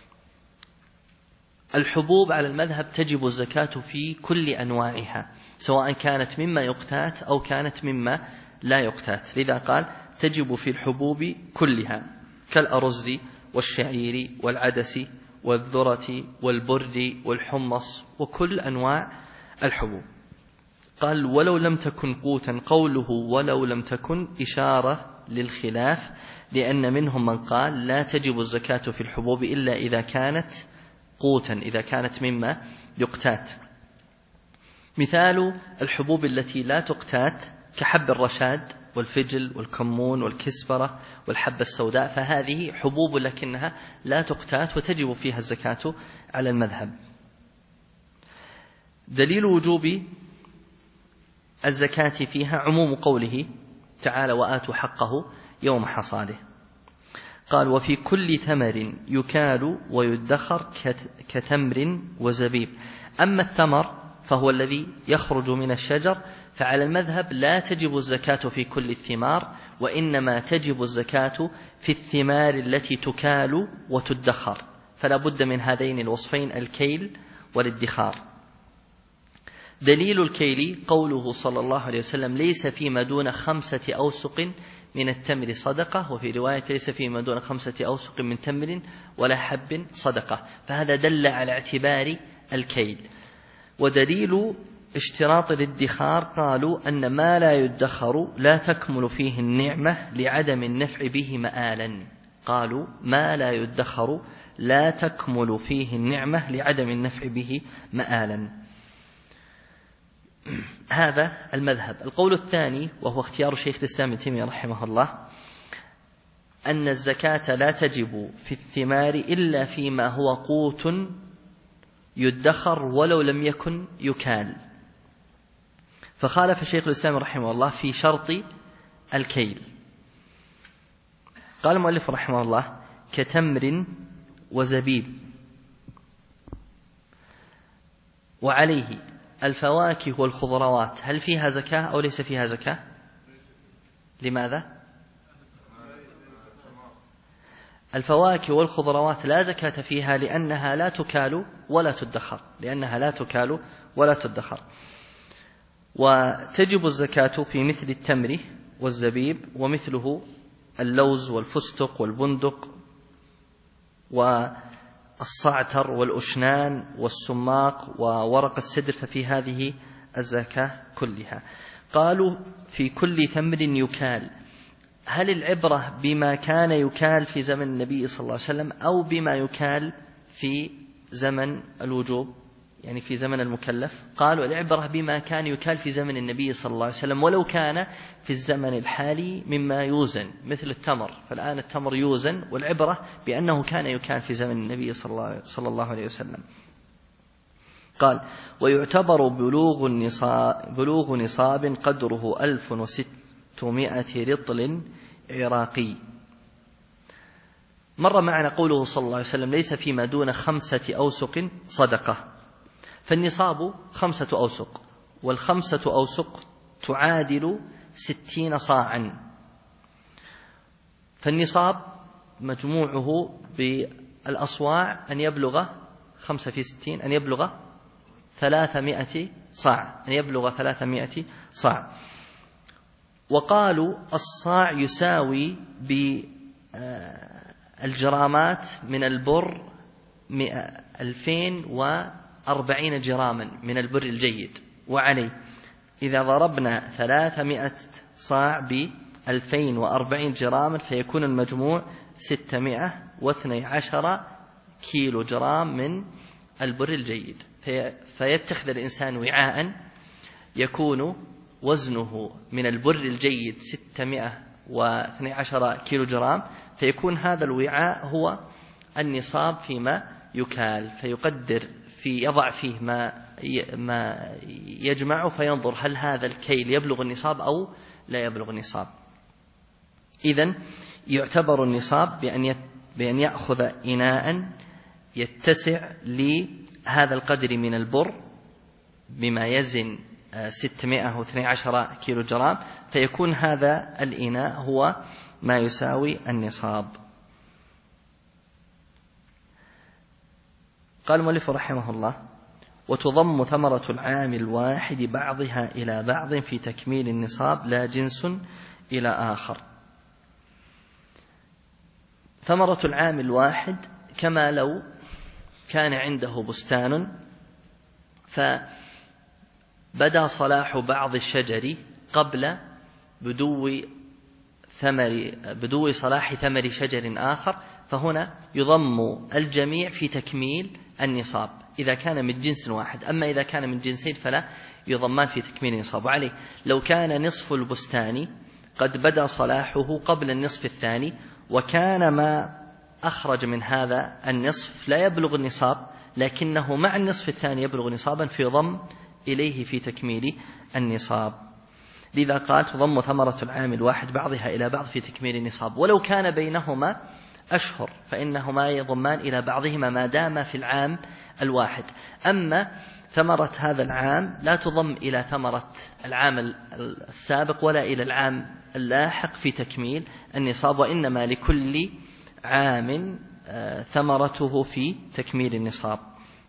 الحبوب على المذهب تجب الزكاة في كل أنواعها، سواء كانت مما يقتات أو كانت مما لا يقتات. لذا قال: تجب في الحبوب كلها، كالأرز والشعير والعدس والذرة والبر والحمص وكل أنواع الحبوب. قال: ولو لم تكن قوتا. قوله ولو لم تكن إشارة للخلاف، لأن منهم من قال: لا تجب الزكاة في الحبوب إلا إذا كانت قوتا، إذا كانت مما يقتات. مثال الحبوب التي لا تقتات كحب الرشاد والفجل والكمون والكسبرة والحبة السوداء، فهذه حبوب لكنها لا تقتات وتجب فيها الزكاة على المذهب. دليل وجوب الزكاة فيها عموم قوله تعالى: وآتوا حقه يوم حصاده. قال: وفي كل ثمر يكال ويدخر كتمر وزبيب. أما الثمر فهو الذي يخرج من الشجر، فعلى المذهب لا تجب الزكاة في كل الثمار، وإنما تجب الزكاة في الثمار التي تكال وتدخر، فلا بد من هذين الوصفين: الكيل والادخار. دليل الكيل قوله صلى الله عليه وسلم: ليس فيما دون 5 أوسق من التمر صدقة، وفي رواية: ليس فيما دون 5 أوسق من تمر ولا حب صدقة، فهذا دل على اعتبار الكيل. ودليل اشتراط الادخار قالوا أن ما لا يدخر لا تكمل فيه النعمة لعدم النفع به مآلا. قالوا: ما لا يدخر لا تكمل فيه النعمة لعدم النفع به مآلا. هذا المذهب. القول الثاني وهو اختيار شيخ الإسلام ابن تيمية رحمه الله أن الزكاة لا تجب في الثمار إلا فيما هو قوت يدخر ولو لم يكن يكال، فخالف شيخ الإسلام رحمه الله في شرط الكيل. قال المؤلف رحمه الله: كتمر وزبيب. وعليه الفواكه والخضروات هل فيها زكاة أو ليس فيها زكاة؟ لماذا؟ الفواكه والخضروات لا زكاة فيها لأنها لا تكال ولا تدخر، وتجب الزكاة في مثل التمر والزبيب ومثله اللوز والفستق والبندق والصعتر والأشنان والسماق وورق السدر، ففي هذه الزكاة كلها. قالوا في كل ثمر يكال. هل العبرة بما كان يكال في زمن النبي صلى الله عليه وسلم أو بما يكال في زمن الوجوب، يعني في زمن المكلف؟ قالوا العبرة بما كان يكال في زمن النبي صلى الله عليه وسلم، ولو كان في الزمن الحالي مما يوزن مثل التمر، فالآن التمر يوزن، والعبرة بأنه كان يكال في زمن النبي صلى الله عليه وسلم. قال: ويعتبر بلوغ نصاب قدره 1600 رطل عراقي. مر معنا قوله صلى الله عليه وسلم: ليس فيما دون 5 أوسق صدقة، فالنصاب 5 أوسق، وال5 أوسق تعادل 60 صاعا، فالنصاب مجموعه بالأصواع أن يبلغ 5 في 60 أن يبلغ 300 صاع. وقالوا الصاع يساوي بالجرامات من البر 2040 جراما من البر الجيد. وعليه إذا ضربنا 300 صاع ب2040 جراما فيكون المجموع 612 كيلو جرام من البر الجيد، فيتخذ الإنسان وعاء يكون وزنه من البر الجيد 612 كيلو جرام، فيكون هذا الوعاء هو النصاب فيما يكال، فيقدر يضع فيه ما يجمع، فينظر هل هذا الكيل يبلغ النصاب أو لا يبلغ النصاب. إذن يعتبر النصاب بأن يأخذ إناء يتسع لهذا القدر من البر بما يزن 612 كيلو جرام، فيكون هذا الإناء هو ما يساوي النصاب. قال المؤلف رحمه الله: وتضم ثمرة العام الواحد بعضها إلى بعض في تكميل النصاب لا جنس إلى آخر. ثمرة العام الواحد كما لو كان عنده بستان فبدا صلاح بعض الشجر قبل بدو صلاح ثمر شجر آخر، فهنا يضم الجميع في تكميل النصاب إذا كان من جنس واحد. أما إذا كان من جنسين فلا يضمان في تكميل النصاب. وعليه لو كان نصف البستان قد بدا صلاحه قبل النصف الثاني، وكان ما أخرج من هذا النصف لا يبلغ النصاب لكنه مع النصف الثاني يبلغ نصابا، فيضم إليه في تكميل النصاب. لذا قال: تضم ثمرة العام الواحد بعضها إلى بعض في تكميل النصاب، ولو كان بينهما أشهر فإنهما يضمان إلى بعضهما ما دام في العام الواحد. أما ثمرة هذا العام لا تضم إلى ثمرة العام السابق ولا إلى العام اللاحق في تكميل النصاب، وإنما لكل عام ثمرته في تكميل النصاب.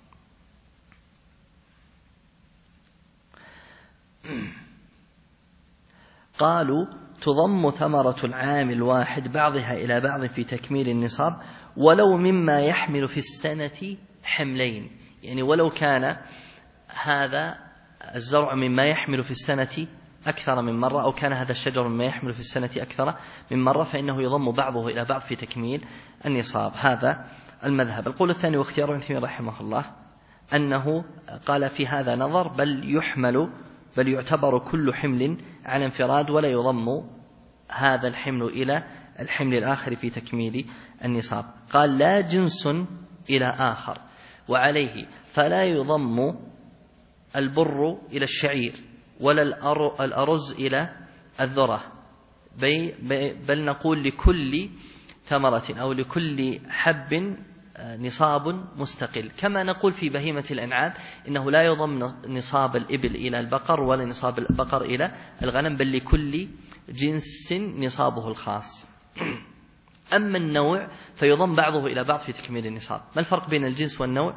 قالوا: تضم ثمرة العام الواحد بعضها إلى بعض في تكميل النصاب ولو مما يحمل في السنة حملين، يعني ولو كان هذا الزرع مما يحمل في السنة أكثر من مرة، أو كان هذا الشجر مما يحمل في السنة أكثر من مرة، فإنه يضم بعضه إلى بعض في تكميل النصاب. هذا المذهب. القول الثاني واختيار ابن تيمية رحمه الله أنه قال في هذا نظر، بل يحمل بل يعتبر كل حمل على انفراد ولا يضم هذا الحمل إلى الحمل الآخر في تكميل النصاب. قال لا جنس إلى آخر، وعليه فلا يضم البر إلى الشعير ولا الأرز إلى الذرة، بل نقول لكل ثمرة أو لكل حب نصاب مستقل، كما نقول في بهيمة الأنعام إنه لا يضم نصاب الإبل إلى البقر ولا نصاب البقر إلى الغنم، بل لكل جنس نصابه الخاص. أما النوع فيضم بعضه إلى بعض في تكميل النصاب. ما الفرق بين الجنس والنوع؟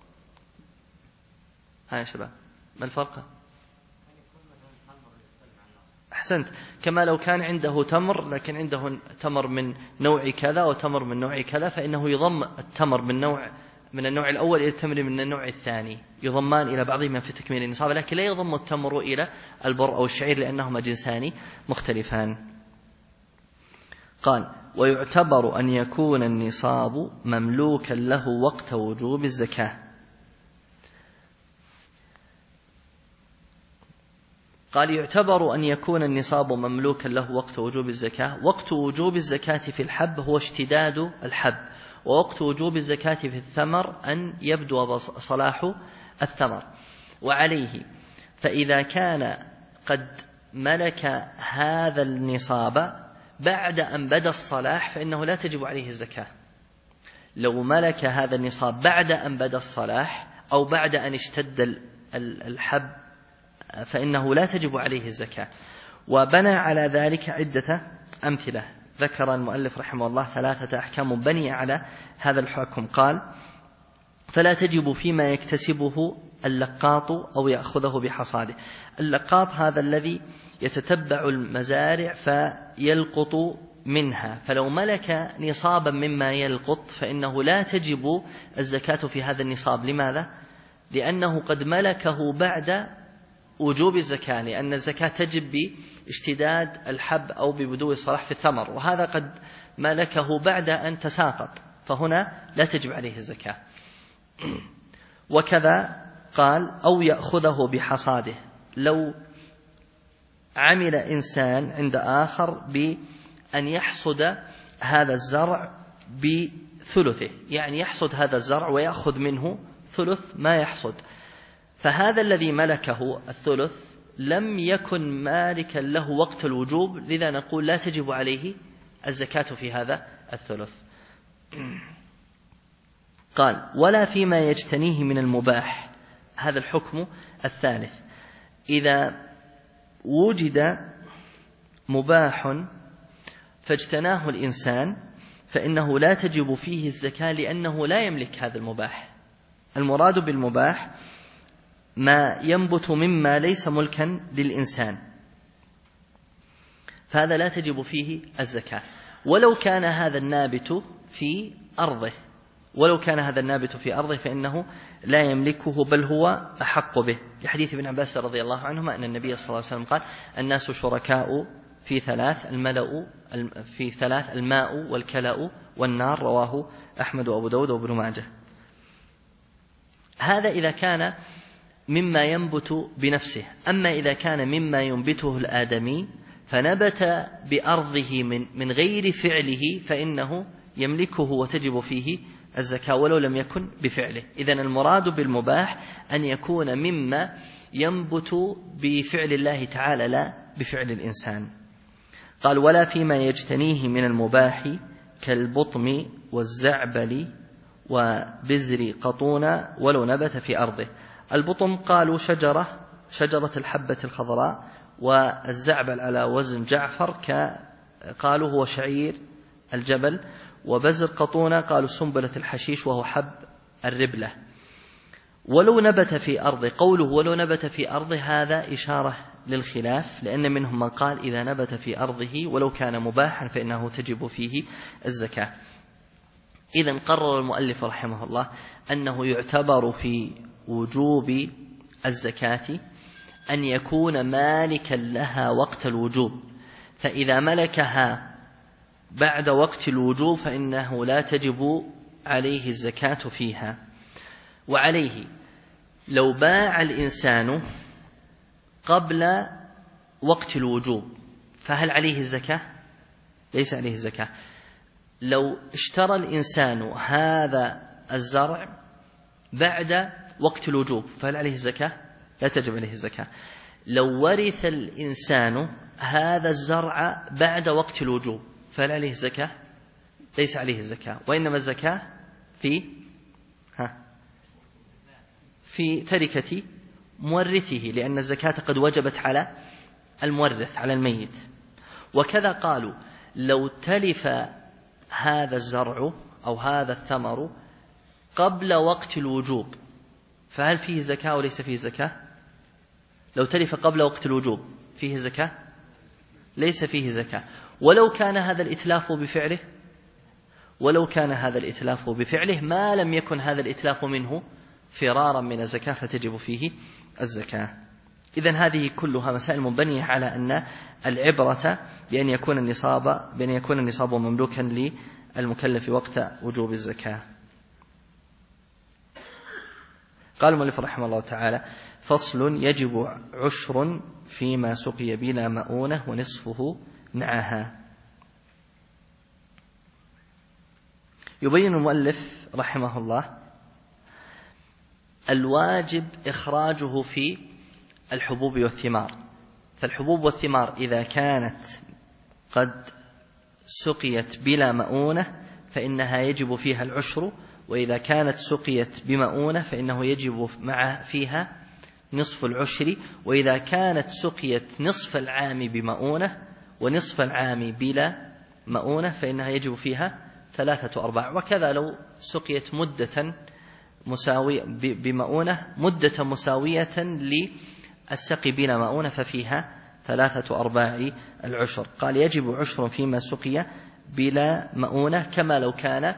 ها يا شباب، ما الفرق؟ أحسنت، كما لو كان عنده تمر لكن عنده تمر من نوع كذا وتمر من نوع كذا، فإنه يضم التمر من النوع الأول إلى التمر من النوع الثاني، يضمان إلى بعضهما في تكميل النصاب، لكن لا يضم التمر إلى البر أو الشعير لأنهما جنسان مختلفان. قال ويعتبر أن يكون النصاب مملوكا له وقت وجوب الزكاة. قال يعتبر أن يكون النصاب مملوكا له وقت وجوب الزكاة. وقت وجوب الزكاة في الحب هو اشتداد الحب، ووقت وجوب الزكاة في الثمر أن يبدو صلاح الثمر. وعليه فإذا كان قد ملك هذا النصاب بعد أن بدا الصلاح فإنه لا تجب عليه الزكاة. لو ملك هذا النصاب بعد أن بدا الصلاح أو بعد أن اشتد الحب فإنه لا تجب عليه الزكاة. وبنى على ذلك عدة أمثلة، ذكر المؤلف رحمه الله 3 أحكام بني على هذا الحكم. قال فلا تجب فيما يكتسبه اللقاط أو يأخذه بحصاده. اللقاط هذا الذي يتتبع المزارع فيلقط منها، فلو ملك نصابا مما يلقط فإنه لا تجب الزكاة في هذا النصاب. لماذا؟ لأنه قد ملكه بعد وجوب الزكاة، لأن الزكاة تجب باشتداد الحب أو ببدو الصلاح في الثمر، وهذا قد ملكه بعد أن تساقط، فهنا لا تجب عليه الزكاة. وكذا قال أو يأخذه بحصاده، لو عمل إنسان عند آخر بأن يحصد هذا الزرع بثلثه، يعني يحصد هذا الزرع ويأخذ منه ثلث ما يحصد، فهذا الذي ملكه الثلث لم يكن مالكا له وقت الوجوب، لذا نقول لا تجب عليه الزكاة في هذا الثلث. قال ولا فيما يجتنيه من المباح. هذا الحكم الثالث، إذا وجد مباح فاجتناه الإنسان فإنه لا تجب فيه الزكاة لأنه لا يملك هذا المباح. المراد بالمباح ما ينبت مما ليس ملكا للإنسان، فهذا لا تجب فيه الزكاة ولو كان هذا النابت في أرضه، فإنه لا يملكه بل هو أحق به، لحديث ابن عباس رضي الله عنهما أن النبي صلى الله عليه وسلم قال الناس شركاء في 3 الماء والكلاء والنار، رواه أحمد وأبو داود وابن ماجه. هذا إذا كان مما ينبت بنفسه. أما إذا كان مما ينبته الآدمي فنبت بأرضه من غير فعله فإنه يملكه وتجب فيه الزكاة ولو لم يكن بفعله. إذن المراد بالمباح أن يكون مما ينبت بفعل الله تعالى لا بفعل الإنسان. قال ولا فيما يجتنيه من المباح كالبطم والزعبل وبزر قطون ولو نبت في أرضه. البطم قالوا شجرة الحبة الخضراء، والزعبل على وزن جعفر قالوا هو شعير الجبل، وبزر قطون قالوا سنبلة الحشيش وهو حب الربلة. ولو نبت في أرضه، قوله ولو نبت في أرضه هذا إشارة للخلاف، لأن منهم من قال إذا نبت في أرضه ولو كان مباحا فإنه تجب فيه الزكاة. إذن قرر المؤلف رحمه الله أنه يعتبر في وجوب الزكاة أن يكون مالكا لها وقت الوجوب، فإذا ملكها بعد وقت الوجوب فإنه لا تجب عليه الزكاة فيها. وعليه لو باع الإنسان قبل وقت الوجوب فهل عليه الزكاة؟ ليس عليه الزكاة. لو اشترى الإنسان هذا الزرع بعد وقت الوجوب فهل عليه الزكاة؟ لا تجب عليه الزكاة. لو ورث الإنسان هذا الزرع بعد وقت الوجوب فهل عليه الزكاة؟ ليس عليه الزكاة، وإنما الزكاة في تركة مورثه، لأن الزكاة قد وجبت على المورث على الميت. وكذا قالوا لو تلف هذا الزرع أو هذا الثمر قبل وقت الوجوب فهل فيه زكاة وليس فيه زكاة؟ لو تلف قبل وقت الوجوب فيه زكاة؟ ليس فيه زكاة. ولو كان هذا الإتلاف بفعله ما لم يكن هذا الإتلاف منه فرارا من الزكاة فتجب فيه الزكاة. إذن هذه كلها مسائل مبنية على أن العبرة بأن يكون النصاب مملوكا للمكلف وقت وجوب الزكاة. قال المؤلف رحمه الله تعالى: فصل: يجب عشر فيما سقي بلا مؤونة ونصفه معها. يبين المؤلف رحمه الله الواجب إخراجه في الحبوب والثمار. فالحبوب والثمار إذا كانت قد سقيت بلا مؤونة فإنها يجب فيها العشر، وإذا كانت سقيت بمؤونة فإنه يجب فيها نصف العشر، وإذا كانت سقيت نصف العام بمؤونة ونصف العام بلا مؤونة فإنها يجب فيها 3/4. وكذا لو سقيت مدة مساوية بمؤونة مدة مساوية للسقي بلا مؤونة ففيها 3/4 العشر. قال: يجب عشر فيما سقي بلا مؤونة، كما لو كان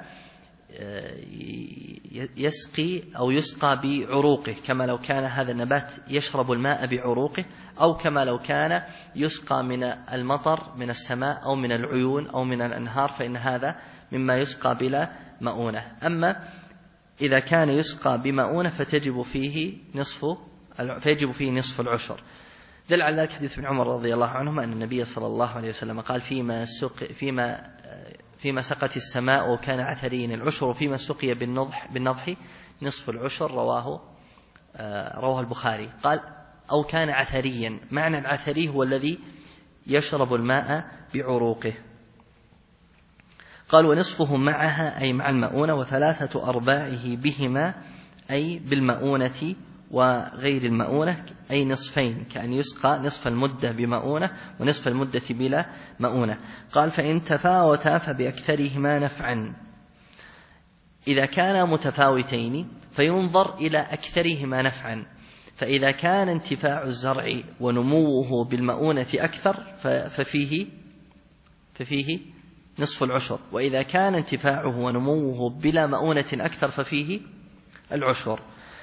يسقي أو يسقى بعروقه، كما لو كان هذا النبات يشرب الماء بعروقه، أو كما لو كان يسقى من المطر من السماء أو من العيون أو من الأنهار، فإن هذا مما يسقى بلا مؤونة. أما إذا كان يسقى بمؤونة فيجب فيه نصف العشر. دل على ذلك حديث ابن عمر رضي الله عنهما أن النبي صلى الله عليه وسلم قال: فيما سقت السماء وكان عثريا العشر، وفيما سقي بالنضح نصف العشر. رواه البخاري. قال: أو كان عثريا، معنى العثري هو الذي يشرب الماء بعروقه. قال: ونصفه معها أي مع المؤونة، و3/4 بهما أي بالمؤونة وغير المؤونة أي نصفين، كأن يسقى نصف المدة بمؤونة ونصف المدة بلا مؤونة. قال: فإن تفاوتا فبأكثرهما نفعا. إذا كانا متفاوتين فينظر إلى أكثرهما نفعا، فإذا كان انتفاع الزرع ونموه بالمؤونة أكثر ففيه نصف العشر، وإذا كان انتفاعه ونموه بلا مؤونة أكثر ففيه العشر.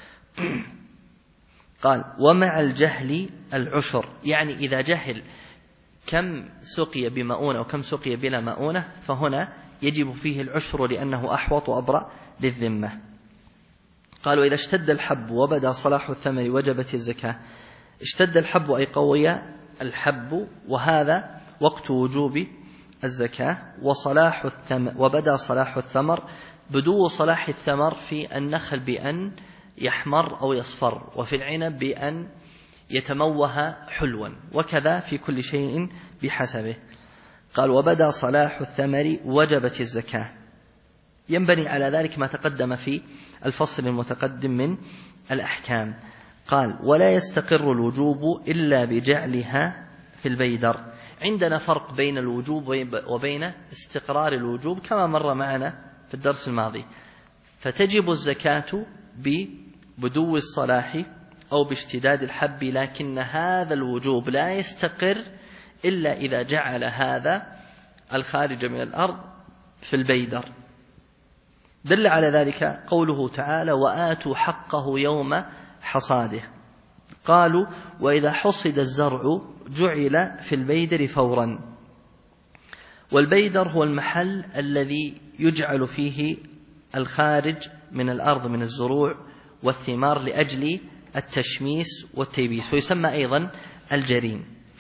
قال: ومع الجهل العشر، يعني إذا جهل كم سقي بمؤونة وكم سقي بلا مؤونة فهنا يجب فيه العشر، لأنه أحوط وأبرأ للذمة. قال: وإذا اشتد الحب وبدا صلاح الثمر وجبت الزكاة. اشتد الحب أي قوي الحب، وهذا وقت وجوب الزكاة. وبدا صلاح الثمر، بدو صلاح الثمر في النخل بأن يحمر أو يصفر، وفي العنب بأن يتموه حلوا، وكذا في كل شيء بحسبه. قال: وبدا صلاح الثمر وجبت الزكاة. ينبني على ذلك ما تقدم في الفصل المتقدم من الأحكام. قال: ولا يستقر الوجوب إلا بجعلها في البيدر. عندنا فرق بين الوجوب وبين استقرار الوجوب كما مر معنا في الدرس الماضي. فتجب الزكاة ببدو الصلاح أو باشتداد الحب، لكن هذا الوجوب لا يستقر إلا إذا جعل هذا الخارج من الأرض في البيدر. دل على ذلك قوله تعالى: وآتوا حقه يوم حصاده. قالوا: وإذا حصد الزرع جعل في البيدر فورا. والبيدر هو المحل الذي يجعل فيه الخارج من الأرض من الزروع والثمار لأجل التشميس والتيبيس، ويسمى أيضا الجرين.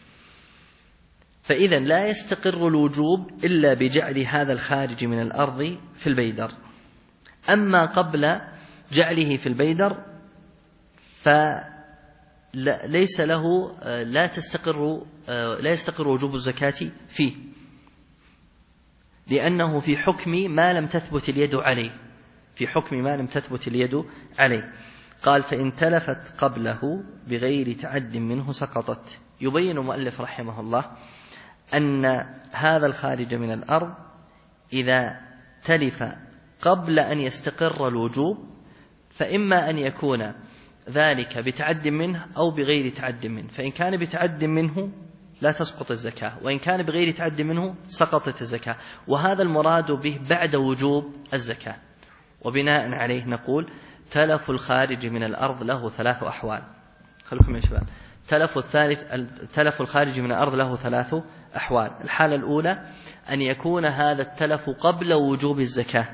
فإذا لا يستقر الوجوب إلا بجعل هذا الخارج من الأرض في البيدر. أما قبل جعله في البيدر فليس له لا يستقر وجوب الزكاة فيه، لأنه في حكم ما لم تثبت اليد عليه، في حكم ما لم تثبت اليد عليه. قال فإن تلفت قبله بغير تعد منه سقطت. يبين المؤلف رحمه الله أن هذا الخارج من الأرض إذا تلف قبل أن يستقر الوجوب فإما أن يكون ذلك بتعد منه أو بغير تعد منه، فإن كان بتعد منه لا تسقط الزكاة، وإن كان بغير تعد منه سقطت الزكاة، وهذا المراد به بعد وجوب الزكاة. وبناء عليه نقول تلف الخارج من الأرض له 3 أحوال. خلوكم يا شباب، تلف الخارج من الأرض له 3 أحوال. الحالة الأولى أن يكون هذا التلف قبل وجوب الزكاة،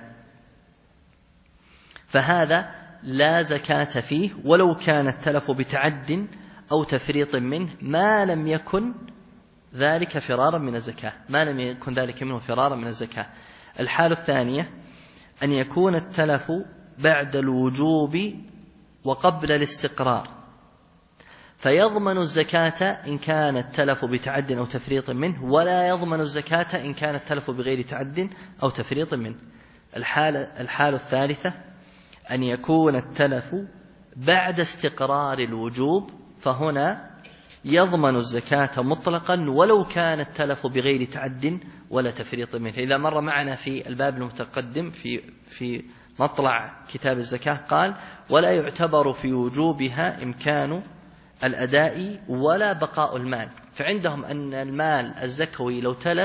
فهذا لا زكاة فيه ولو كان التلف بتعد أو تفريط منه ما لم يكن ذلك فرارا من الزكاة، ما لم يكن ذلك منه فرارا من الزكاة. الحالة الثانية أن يكون التلف بعد الوجوب وقبل الاستقرار، فيضمن الزكاة إن كان التلف بتعد أو تفريط منه، ولا يضمن الزكاة إن كان التلف بغير تعد أو تفريط منه. الحالة الثالثة أن يكون التلف بعد استقرار الوجوب، فهنا يضمن الزكاة مطلقا ولو كان التلف بغير تعد ولا تفريط منه. إذا مر معنا في الباب المتقدم في مطلع كتاب الزكاة قال ولا يعتبر في وجوبها إمكان الأداء ولا بقاء المال. فعندهم أن المال الزكوي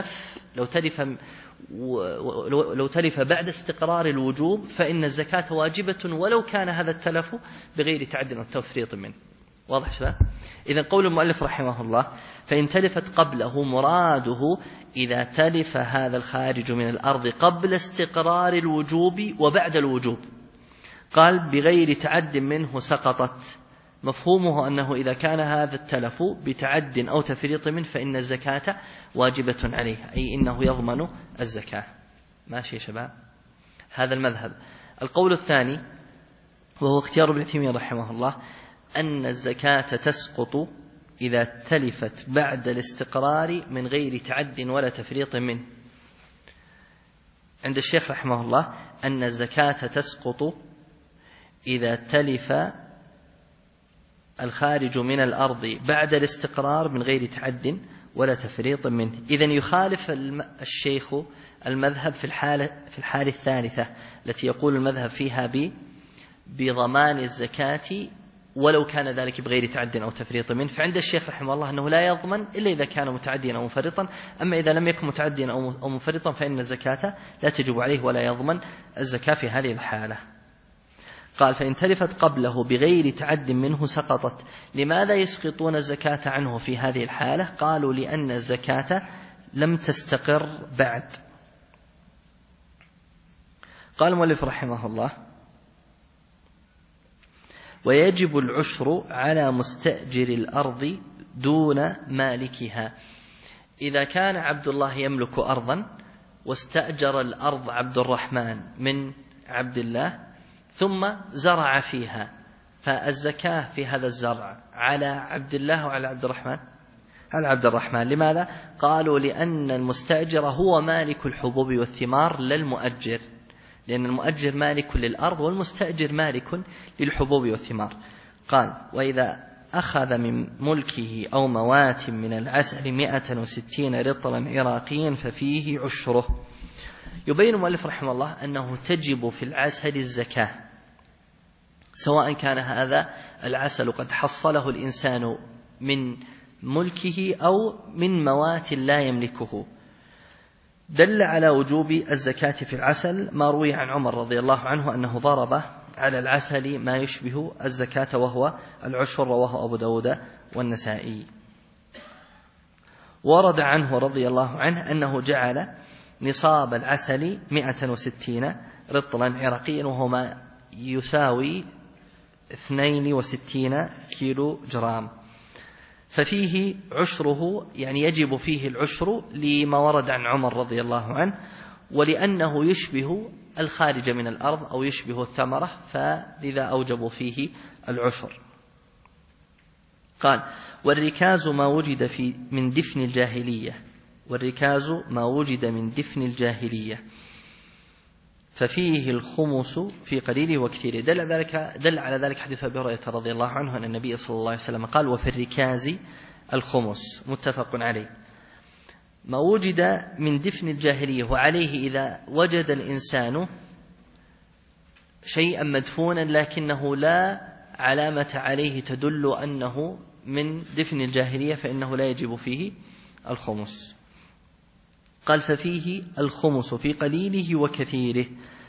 لو تلف بعد استقرار الوجوب فإن الزكاة واجبة ولو كان هذا التلف بغير تعد أو تفريط منه. واضح شباب؟ إذن قول المؤلف رحمه الله فإن تلفت قبله مراده إذا تلف هذا الخارج من الأرض قبل استقرار الوجوب وبعد الوجوب. قال بغير تعد منه سقطت، مفهومه أنه إذا كان هذا التلف بتعد أو تفريط منه فإن الزكاة واجبة عليه، أي إنه يضمن الزكاة. ماشي يا شباب؟ هذا المذهب. القول الثاني وهو اختيار ابن تيمية رحمه الله أن الزكاة تسقط إذا تلفت بعد الاستقرار من غير تعد ولا تفريط منه. عند الشيخ رحمه الله أن الزكاة تسقط إذا تلف الخارج من الأرض بعد الاستقرار من غير تعد ولا تفريط منه. إذن يخالف الشيخ المذهب في الحالة الثالثة التي يقول المذهب فيها بضمان الزكاة ولو كان ذلك بغير تعد أو تفريط منه. فعند الشيخ رحمه الله أنه لا يضمن إلا إذا كان متعديا أو مفرطا، أما إذا لم يكن متعديا أو مفرطا فإن الزكاة لا تجب عليه ولا يضمن الزكاة في هذه الحالة. قال فإن تلفت قبله بغير تعد منه سقطت. لماذا يسقطون الزكاة عنه في هذه الحالة؟ قالوا لأن الزكاة لم تستقر بعد. قال المؤلف رحمه الله ويجب العشر على مستأجر الأرض دون مالكها. إذا كان عبد الله يملك أرضا واستأجر الأرض عبد الرحمن من عبد الله ثم زرع فيها، فالزكاة في هذا الزرع على عبد الله وعلى عبد الرحمن؟ على عبد الرحمن. لماذا؟ قالوا لأن المستأجر هو مالك الحبوب والثمار للمؤجر، لأن المؤجر مالك للأرض والمستأجر مالك للحبوب والثمار. قال وإذا أخذ من ملكه أو موات من العسل 160 رطلا عراقيا ففيه عشره. يبين المؤلف رحمه الله أنه تجب في العسل الزكاة، سواء كان هذا العسل قد حصله الإنسان من ملكه أو من موات لا يملكه. دل على وجوب الزكاة في العسل ما روي عن عمر رضي الله عنه أنه ضرب على العسل ما يشبه الزكاة وهو العشر، رواه أبو داود والنسائي. ورد عنه رضي الله عنه أنه جعل نصاب العسل 160 رطلا عراقيا وهو ما يساوي 62 كيلو جرام. ففيه عشره، يعني يجب فيه العشر لما ورد عن عمر رضي الله عنه، ولأنه يشبه الخارج من الأرض أو يشبه الثمرة، فلذا أوجبوا فيه العشر. قال: والركاز ما وجد من دفن الجاهلية، والركاز ما وجد من دفن الجاهلية ففيه الخمس في قليله وكثيره. دل على ذلك حديث أبي هريرة رضي الله عنه أن النبي صلى الله عليه وسلم قال: وفي الركاز الخمس، متفق عليه. ما وجد من دفن الجاهلية، وعليه إذا وجد الإنسان شيئا مدفونا لكنه لا علامة عليه تدل أنه من دفن الجاهلية فإنه لا يجب فيه الخمس. قال: ففيه الخمس في قليله وكثيره.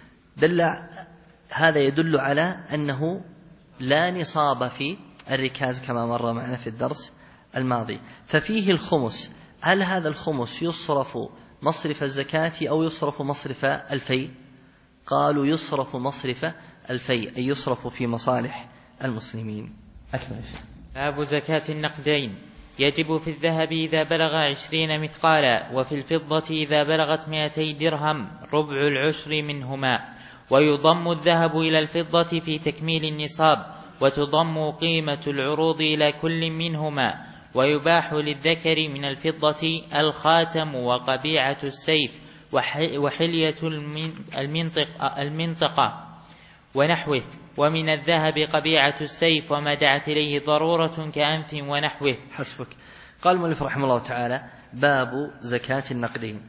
هذا يدل على أنه لا نصاب في الركاز كما مر معنا في الدرس الماضي. ففيه الخمس، هل هذا الخمس يصرف مصرف الزكاة أو يصرف مصرف الفيء؟ قالوا يصرف مصرف الفيء، أي يصرف في مصالح المسلمين. أكمل.
باب زكاة النقدين. يجب في الذهب إذا بلغ 20 مثقالا، وفي الفضة إذا بلغت 200 درهم ربع العشر منهما. ويضم الذهب إلى الفضة في تكميل النصاب، وتضم قيمة العروض إلى كل منهما. ويباح للذكر من الفضة الخاتم وقبيعة السيف وحلية المنطقة ونحوه، ومن الذهب قبيعة السيف وما دعت إليه ضرورة كأنف ونحوه.
حسبك. قال المؤلف رحمه الله تعالى: باب زكاة النقدين.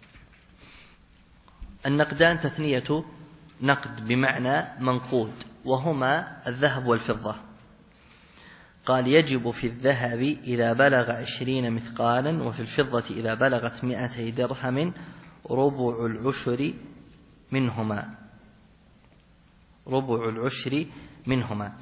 النقدان تثنية نقد بمعنى منقود، وهما الذهب والفضة. قال: يجب في الذهب إذا بلغ 20 مثقالا، وفي الفضة إذا بلغت 200 درهم ربع العشر منهما. ربع العشر منهما.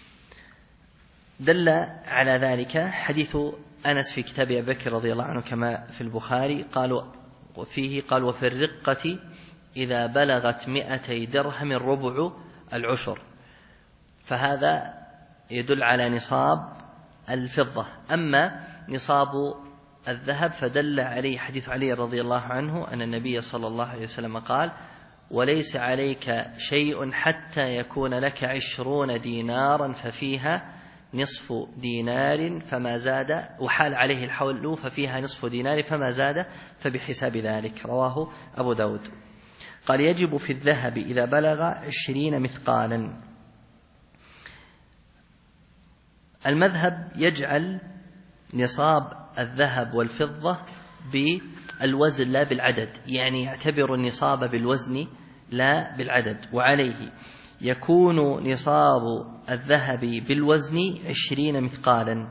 دل على ذلك حديث أنس في كتاب أبي بكر رضي الله عنه كما في البخاري. قال: وفي الرقة إذا بلغت 200 درهم ربع العشر. فهذا يدل على نصاب الفضة. أما نصاب الذهب فدل عليه حديث علي رضي الله عنه أن النبي صلى الله عليه وسلم قال: وليس عليك شيء حتى يكون لك 20 دينارا ففيها نصف دينار فما زاد، وحال عليه الحول ففيها نصف دينار فما زاد فبحساب ذلك. رواه أبو داود. قال: يجب في الذهب إذا بلغ 20 مثقالا. المذهب يجعل نصاب الذهب والفضة بالوزن لا بالعدد، يعني يعتبر النصاب بالوزن لا بالعدد، وعليه يكون نصاب الذهب بالوزن 20 مثقالا.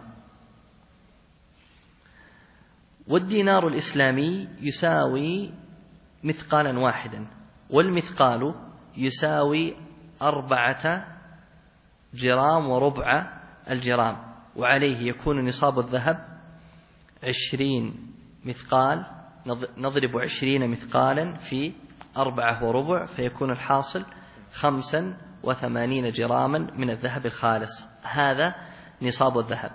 والدينار الإسلامي يساوي مثقالا واحدا، والمثقال يساوي 4 جرام وربع الجرام، وعليه يكون نصاب الذهب 20 مثقال. نضرب 20 مثقالا في 4 وربع فيكون الحاصل 85 جراما من الذهب الخالص. هذا نصاب الذهب.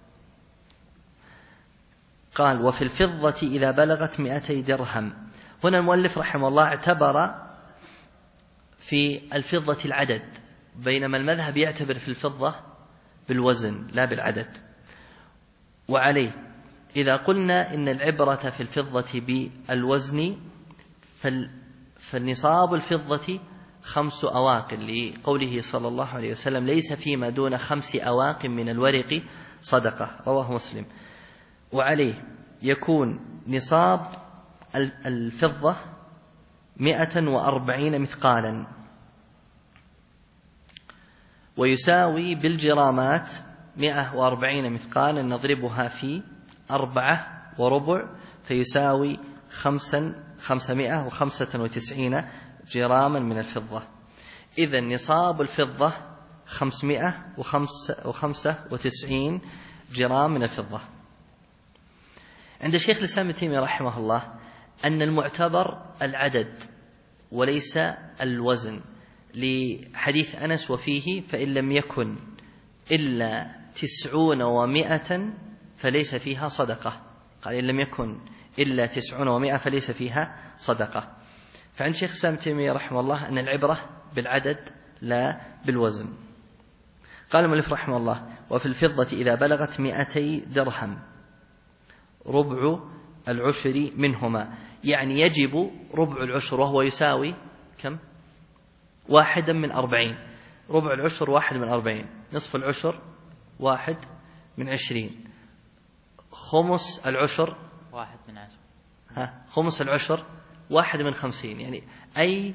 قال: وفي الفضة إذا بلغت 200 درهم. هنا المؤلف رحمه الله اعتبر في الفضة العدد، بينما المذهب يعتبر في الفضة بالوزن لا بالعدد. وعليه إذا قلنا إن العبرة في الفضة بالوزن فالنصاب الفضة 5 أواق، لقوله صلى الله عليه وسلم: ليس فيما دون 5 أواق من الورق صدقة. رواه مسلم. وعليه يكون نصاب الفضة 140 مثقالا، ويساوي بالجرامات 140 مثقالا نضربها في 4 وربع فيساوي 595 جراما من الفضة. إذن نصاب الفضة 595 جرام من الفضة. عند شيخ الإسلام ابن تيمية رحمه الله أن المعتبر العدد وليس الوزن، لحديث أنس: وفيه فإن لم يكن إلا 90 و100 فليس فيها صدقة. قال إن لم يكن إلا 900 فليس فيها صدقة. فعند شيخ الإسلام ابن تيمية رحمه الله أن العبرة بالعدد لا بالوزن. قال المؤلف رحمه الله: وفي الفضة إذا بلغت 200 درهم ربع العشر منهما، يعني يجب ربع العشر، وهو يساوي كم؟ 1 من 40. ربع العشر 1 من 40، نصف العشر 1 من 20، خمس العشر
1 من 10،
خمس العشر 1 من 50، يعني أي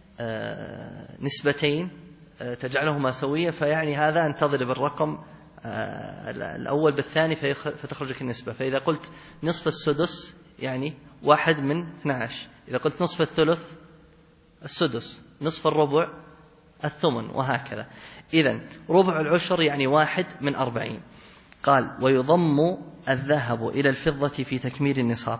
نسبتين تجعلهما سوية، فيعني هذا أن تضرب الرقم الأول بالثاني فتخرج لك النسبة. فإذا قلت نصف السدس يعني 1 من 12، إذا قلت نصف الثلث السدس، نصف الربع الثمن، وهكذا. إذن ربع العشر يعني 1 من 40. قال: ويضم الذهب إلى الفضة في تكميل النصاب،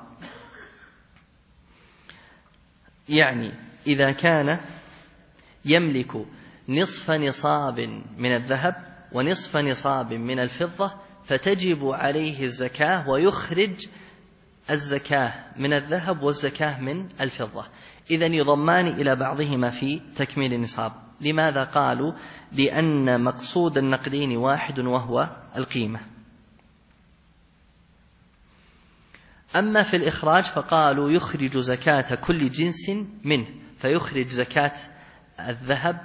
يعني إذا كان يملك نصف نصاب من الذهب ونصف نصاب من الفضة فتجب عليه الزكاة، ويخرج الزكاة من الذهب والزكاة من الفضة. إذن يضمان إلى بعضهما في تكميل النصاب. لماذا؟ قالوا: لأن مقصود النقدين واحد وهو القيمة. أما في الإخراج فقالوا: يخرج زكاة كل جنس منه، فيخرج زكاة الذهب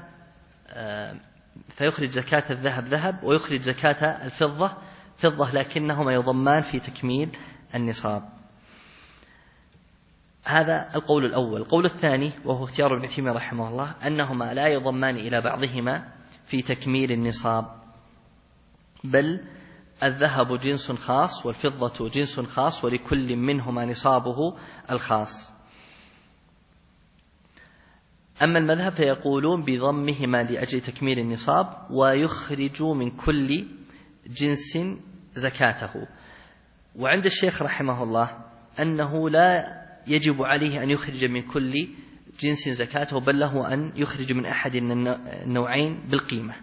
ذهب، ويخرج زكاة الفضة فضة، لكنهما يضمان في تكميل النصاب. هذا القول الأول. القول الثاني وهو اختيار ابن تيمية رحمه الله أنهما لا يضمان إلى بعضهما في تكميل النصاب، بل الذهب جنس خاص والفضة جنس خاص، ولكل منهما نصابه الخاص. أما المذهب فيقولون بضمهما لأجل تكميل النصاب، ويخرج من كل جنس زكاته. وعند الشيخ رحمه الله أنه لا يجب عليه أن يخرج من كل جنس زكاته، بل له أن يخرج من أحد النوعين بالقيمة.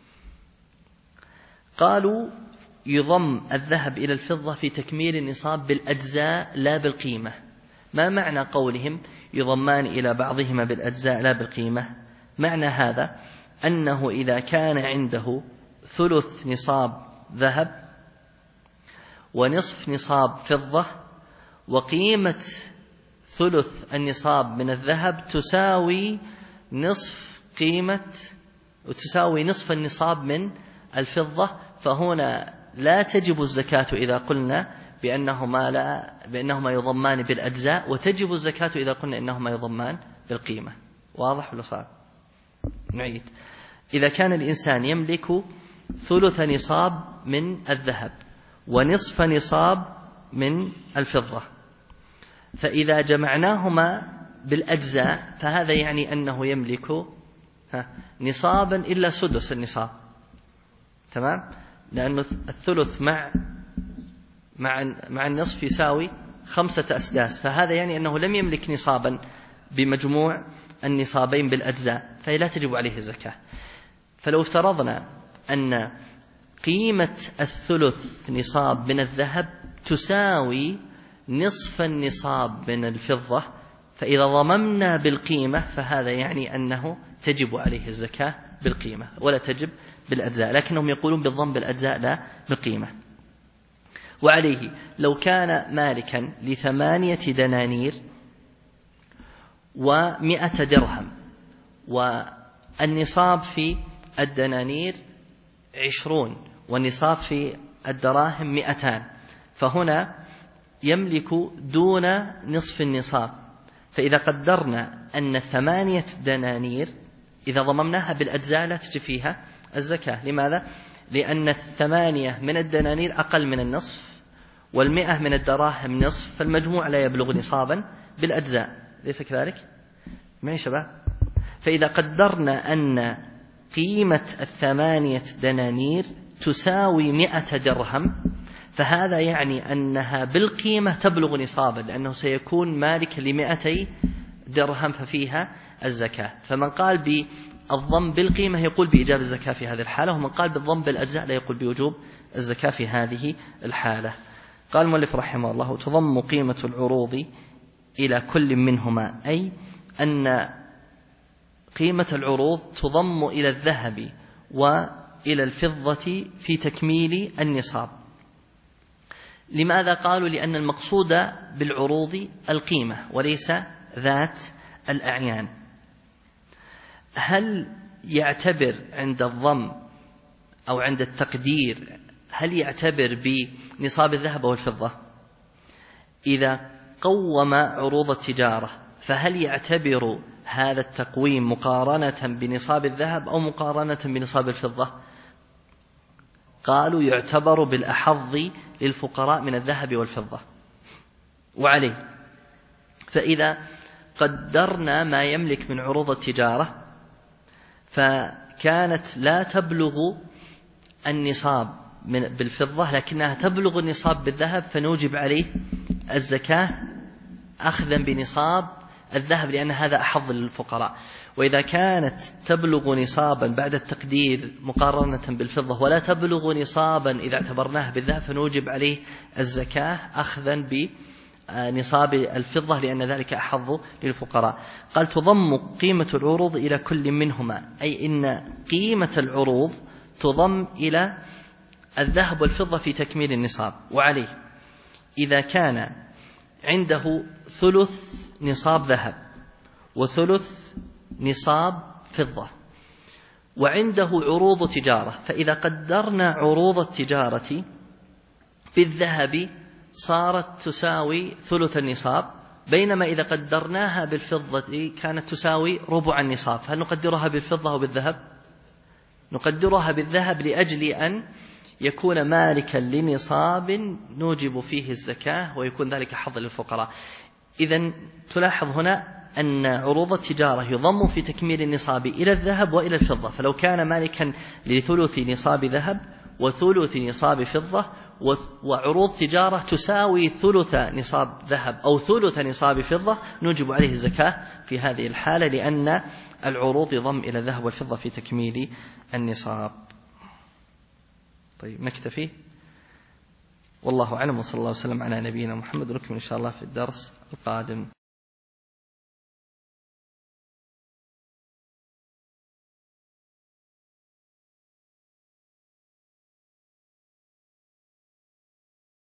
قالوا: يضم الذهب إلى الفضة في تكميل النصاب بالأجزاء لا بالقيمة. ما معنى قولهم يضمان إلى بعضهما بالأجزاء لا بالقيمة؟ معنى هذا أنه إذا كان عنده ثلث نصاب ذهب ونصف نصاب فضة، وقيمة ثلث النصاب من الذهب تساوي نصف النصاب من الفضة، فهنا لا تجب الزكاة إذا قلنا بأنهما يضمان بالأجزاء، وتجب الزكاة إذا قلنا إنهما يضمان بالقيمة. واضح ولا صعب؟ نعيد. إذا كان الإنسان يملك ثلث نصاب من الذهب ونصف نصاب من الفضة، فإذا جمعناهما بالأجزاء فهذا يعني أنه يملك نصابا إلا سدس النصاب، تمام؟ لأن الثلث مع النصف يساوي 5 أسداس، فهذا يعني أنه لم يملك نصابا بمجموع النصابين بالأجزاء، فهي لا تجب عليه الزكاة. فلو افترضنا أن قيمة الثلث نصاب من الذهب تساوي نصف النصاب من الفضة، فإذا ضممنا بالقيمة فهذا يعني أنه تجب عليه الزكاة بالقيمة ولا تجب بالأجزاء، لكنهم يقولون بالضم بالأجزاء لا بالقيمة. وعليه لو كان مالكا ل8 دنانير و100 درهم، والنصاب في الدنانير 20 والنصاب في الدراهم 200، فهنا يملك دون نصف النصاب. فإذا قدرنا أن 8 دنانير إذا ضممناها بالأجزاء لا تجي فيها الزكاة. لماذا؟ لأن 8 من الدنانير أقل من النصف، 100 من الدراهم نصف، فالمجموع لا يبلغ نصابا بالأجزاء، ليس كذلك؟ معي شباب؟ فإذا قدرنا أن قيمة 8 دنانير تساوي 100 درهم، فهذا يعني أنها بالقيمة تبلغ نصابا، لأنه سيكون مالك ل200 درهم ففيها الزكاة. فمن قال بالضم بالقيمة يقول بإيجاب الزكاة في هذه الحالة، ومن قال بالضم بالأجزاء لا يقول بوجوب الزكاة في هذه الحالة. قال المؤلف رحمه الله: تضم قيمة العروض إلى كل منهما، أي أن قيمة العروض تضم إلى الذهب وإلى الفضة في تكميل النصاب. لماذا؟ قالوا: لأن المقصود بالعروض القيمة وليس ذات الأعيان. هل يعتبر عند الضم أو عند التقدير، هل يعتبر بنصاب الذهب أو الفضة؟ إذا قوم عروض التجارة فهل يعتبر هذا التقويم مقارنة بنصاب الذهب أو مقارنة بنصاب الفضة؟ قالوا: يعتبر بالأحظ للفقراء من الذهب والفضة. وعليه فإذا قدرنا ما يملك من عروض التجارة فكانت لا تبلغ النصاب بالفضة لكنها تبلغ النصاب بالذهب، فنوجب عليه الزكاة أخذا بنصاب الذهب لأن هذا أحظ للفقراء. وإذا كانت تبلغ نصابا بعد التقدير مقارنة بالفضة ولا تبلغ نصابا إذا اعتبرناه بالذهب فنوجب عليه الزكاة أخذا بنصاب الفضة لأن ذلك أحظ للفقراء. قال: تضم قيمة العروض إلى كل منهما، أي إن قيمة العروض تضم إلى الذهب والفضة في تكميل النصاب. وعليه إذا كان عنده ثلث نصاب ذهب وثلث نصاب فضة وعنده عروض تجارة، فإذا قدرنا عروض التجارة بالذهب صارت تساوي ثلث النصاب، بينما إذا قدرناها بالفضة كانت تساوي ربع النصاب. هل نقدرها بالفضة أو بالذهب؟ نقدرها بالذهب لأجل أن يكون مالكا لنصاب نوجب فيه الزكاة ويكون ذلك حظ للفقراء. إذن تلاحظ هنا أن عروض التجارة يضم في تكميل النصاب إلى الذهب وإلى الفضة، فلو كان مالكا لثلث نصاب ذهب وثلث نصاب فضة وعروض تجارة تساوي ثلث نصاب ذهب أو ثلث نصاب فضة نوجب عليه الزكاة في هذه الحالة، لأن العروض يضم إلى الذهب والفضة في تكميل النصاب. طيب نكتفي، والله أعلم، وصلى الله وسلم على نبينا محمد، ونكمل إن شاء الله في الدرس القادم.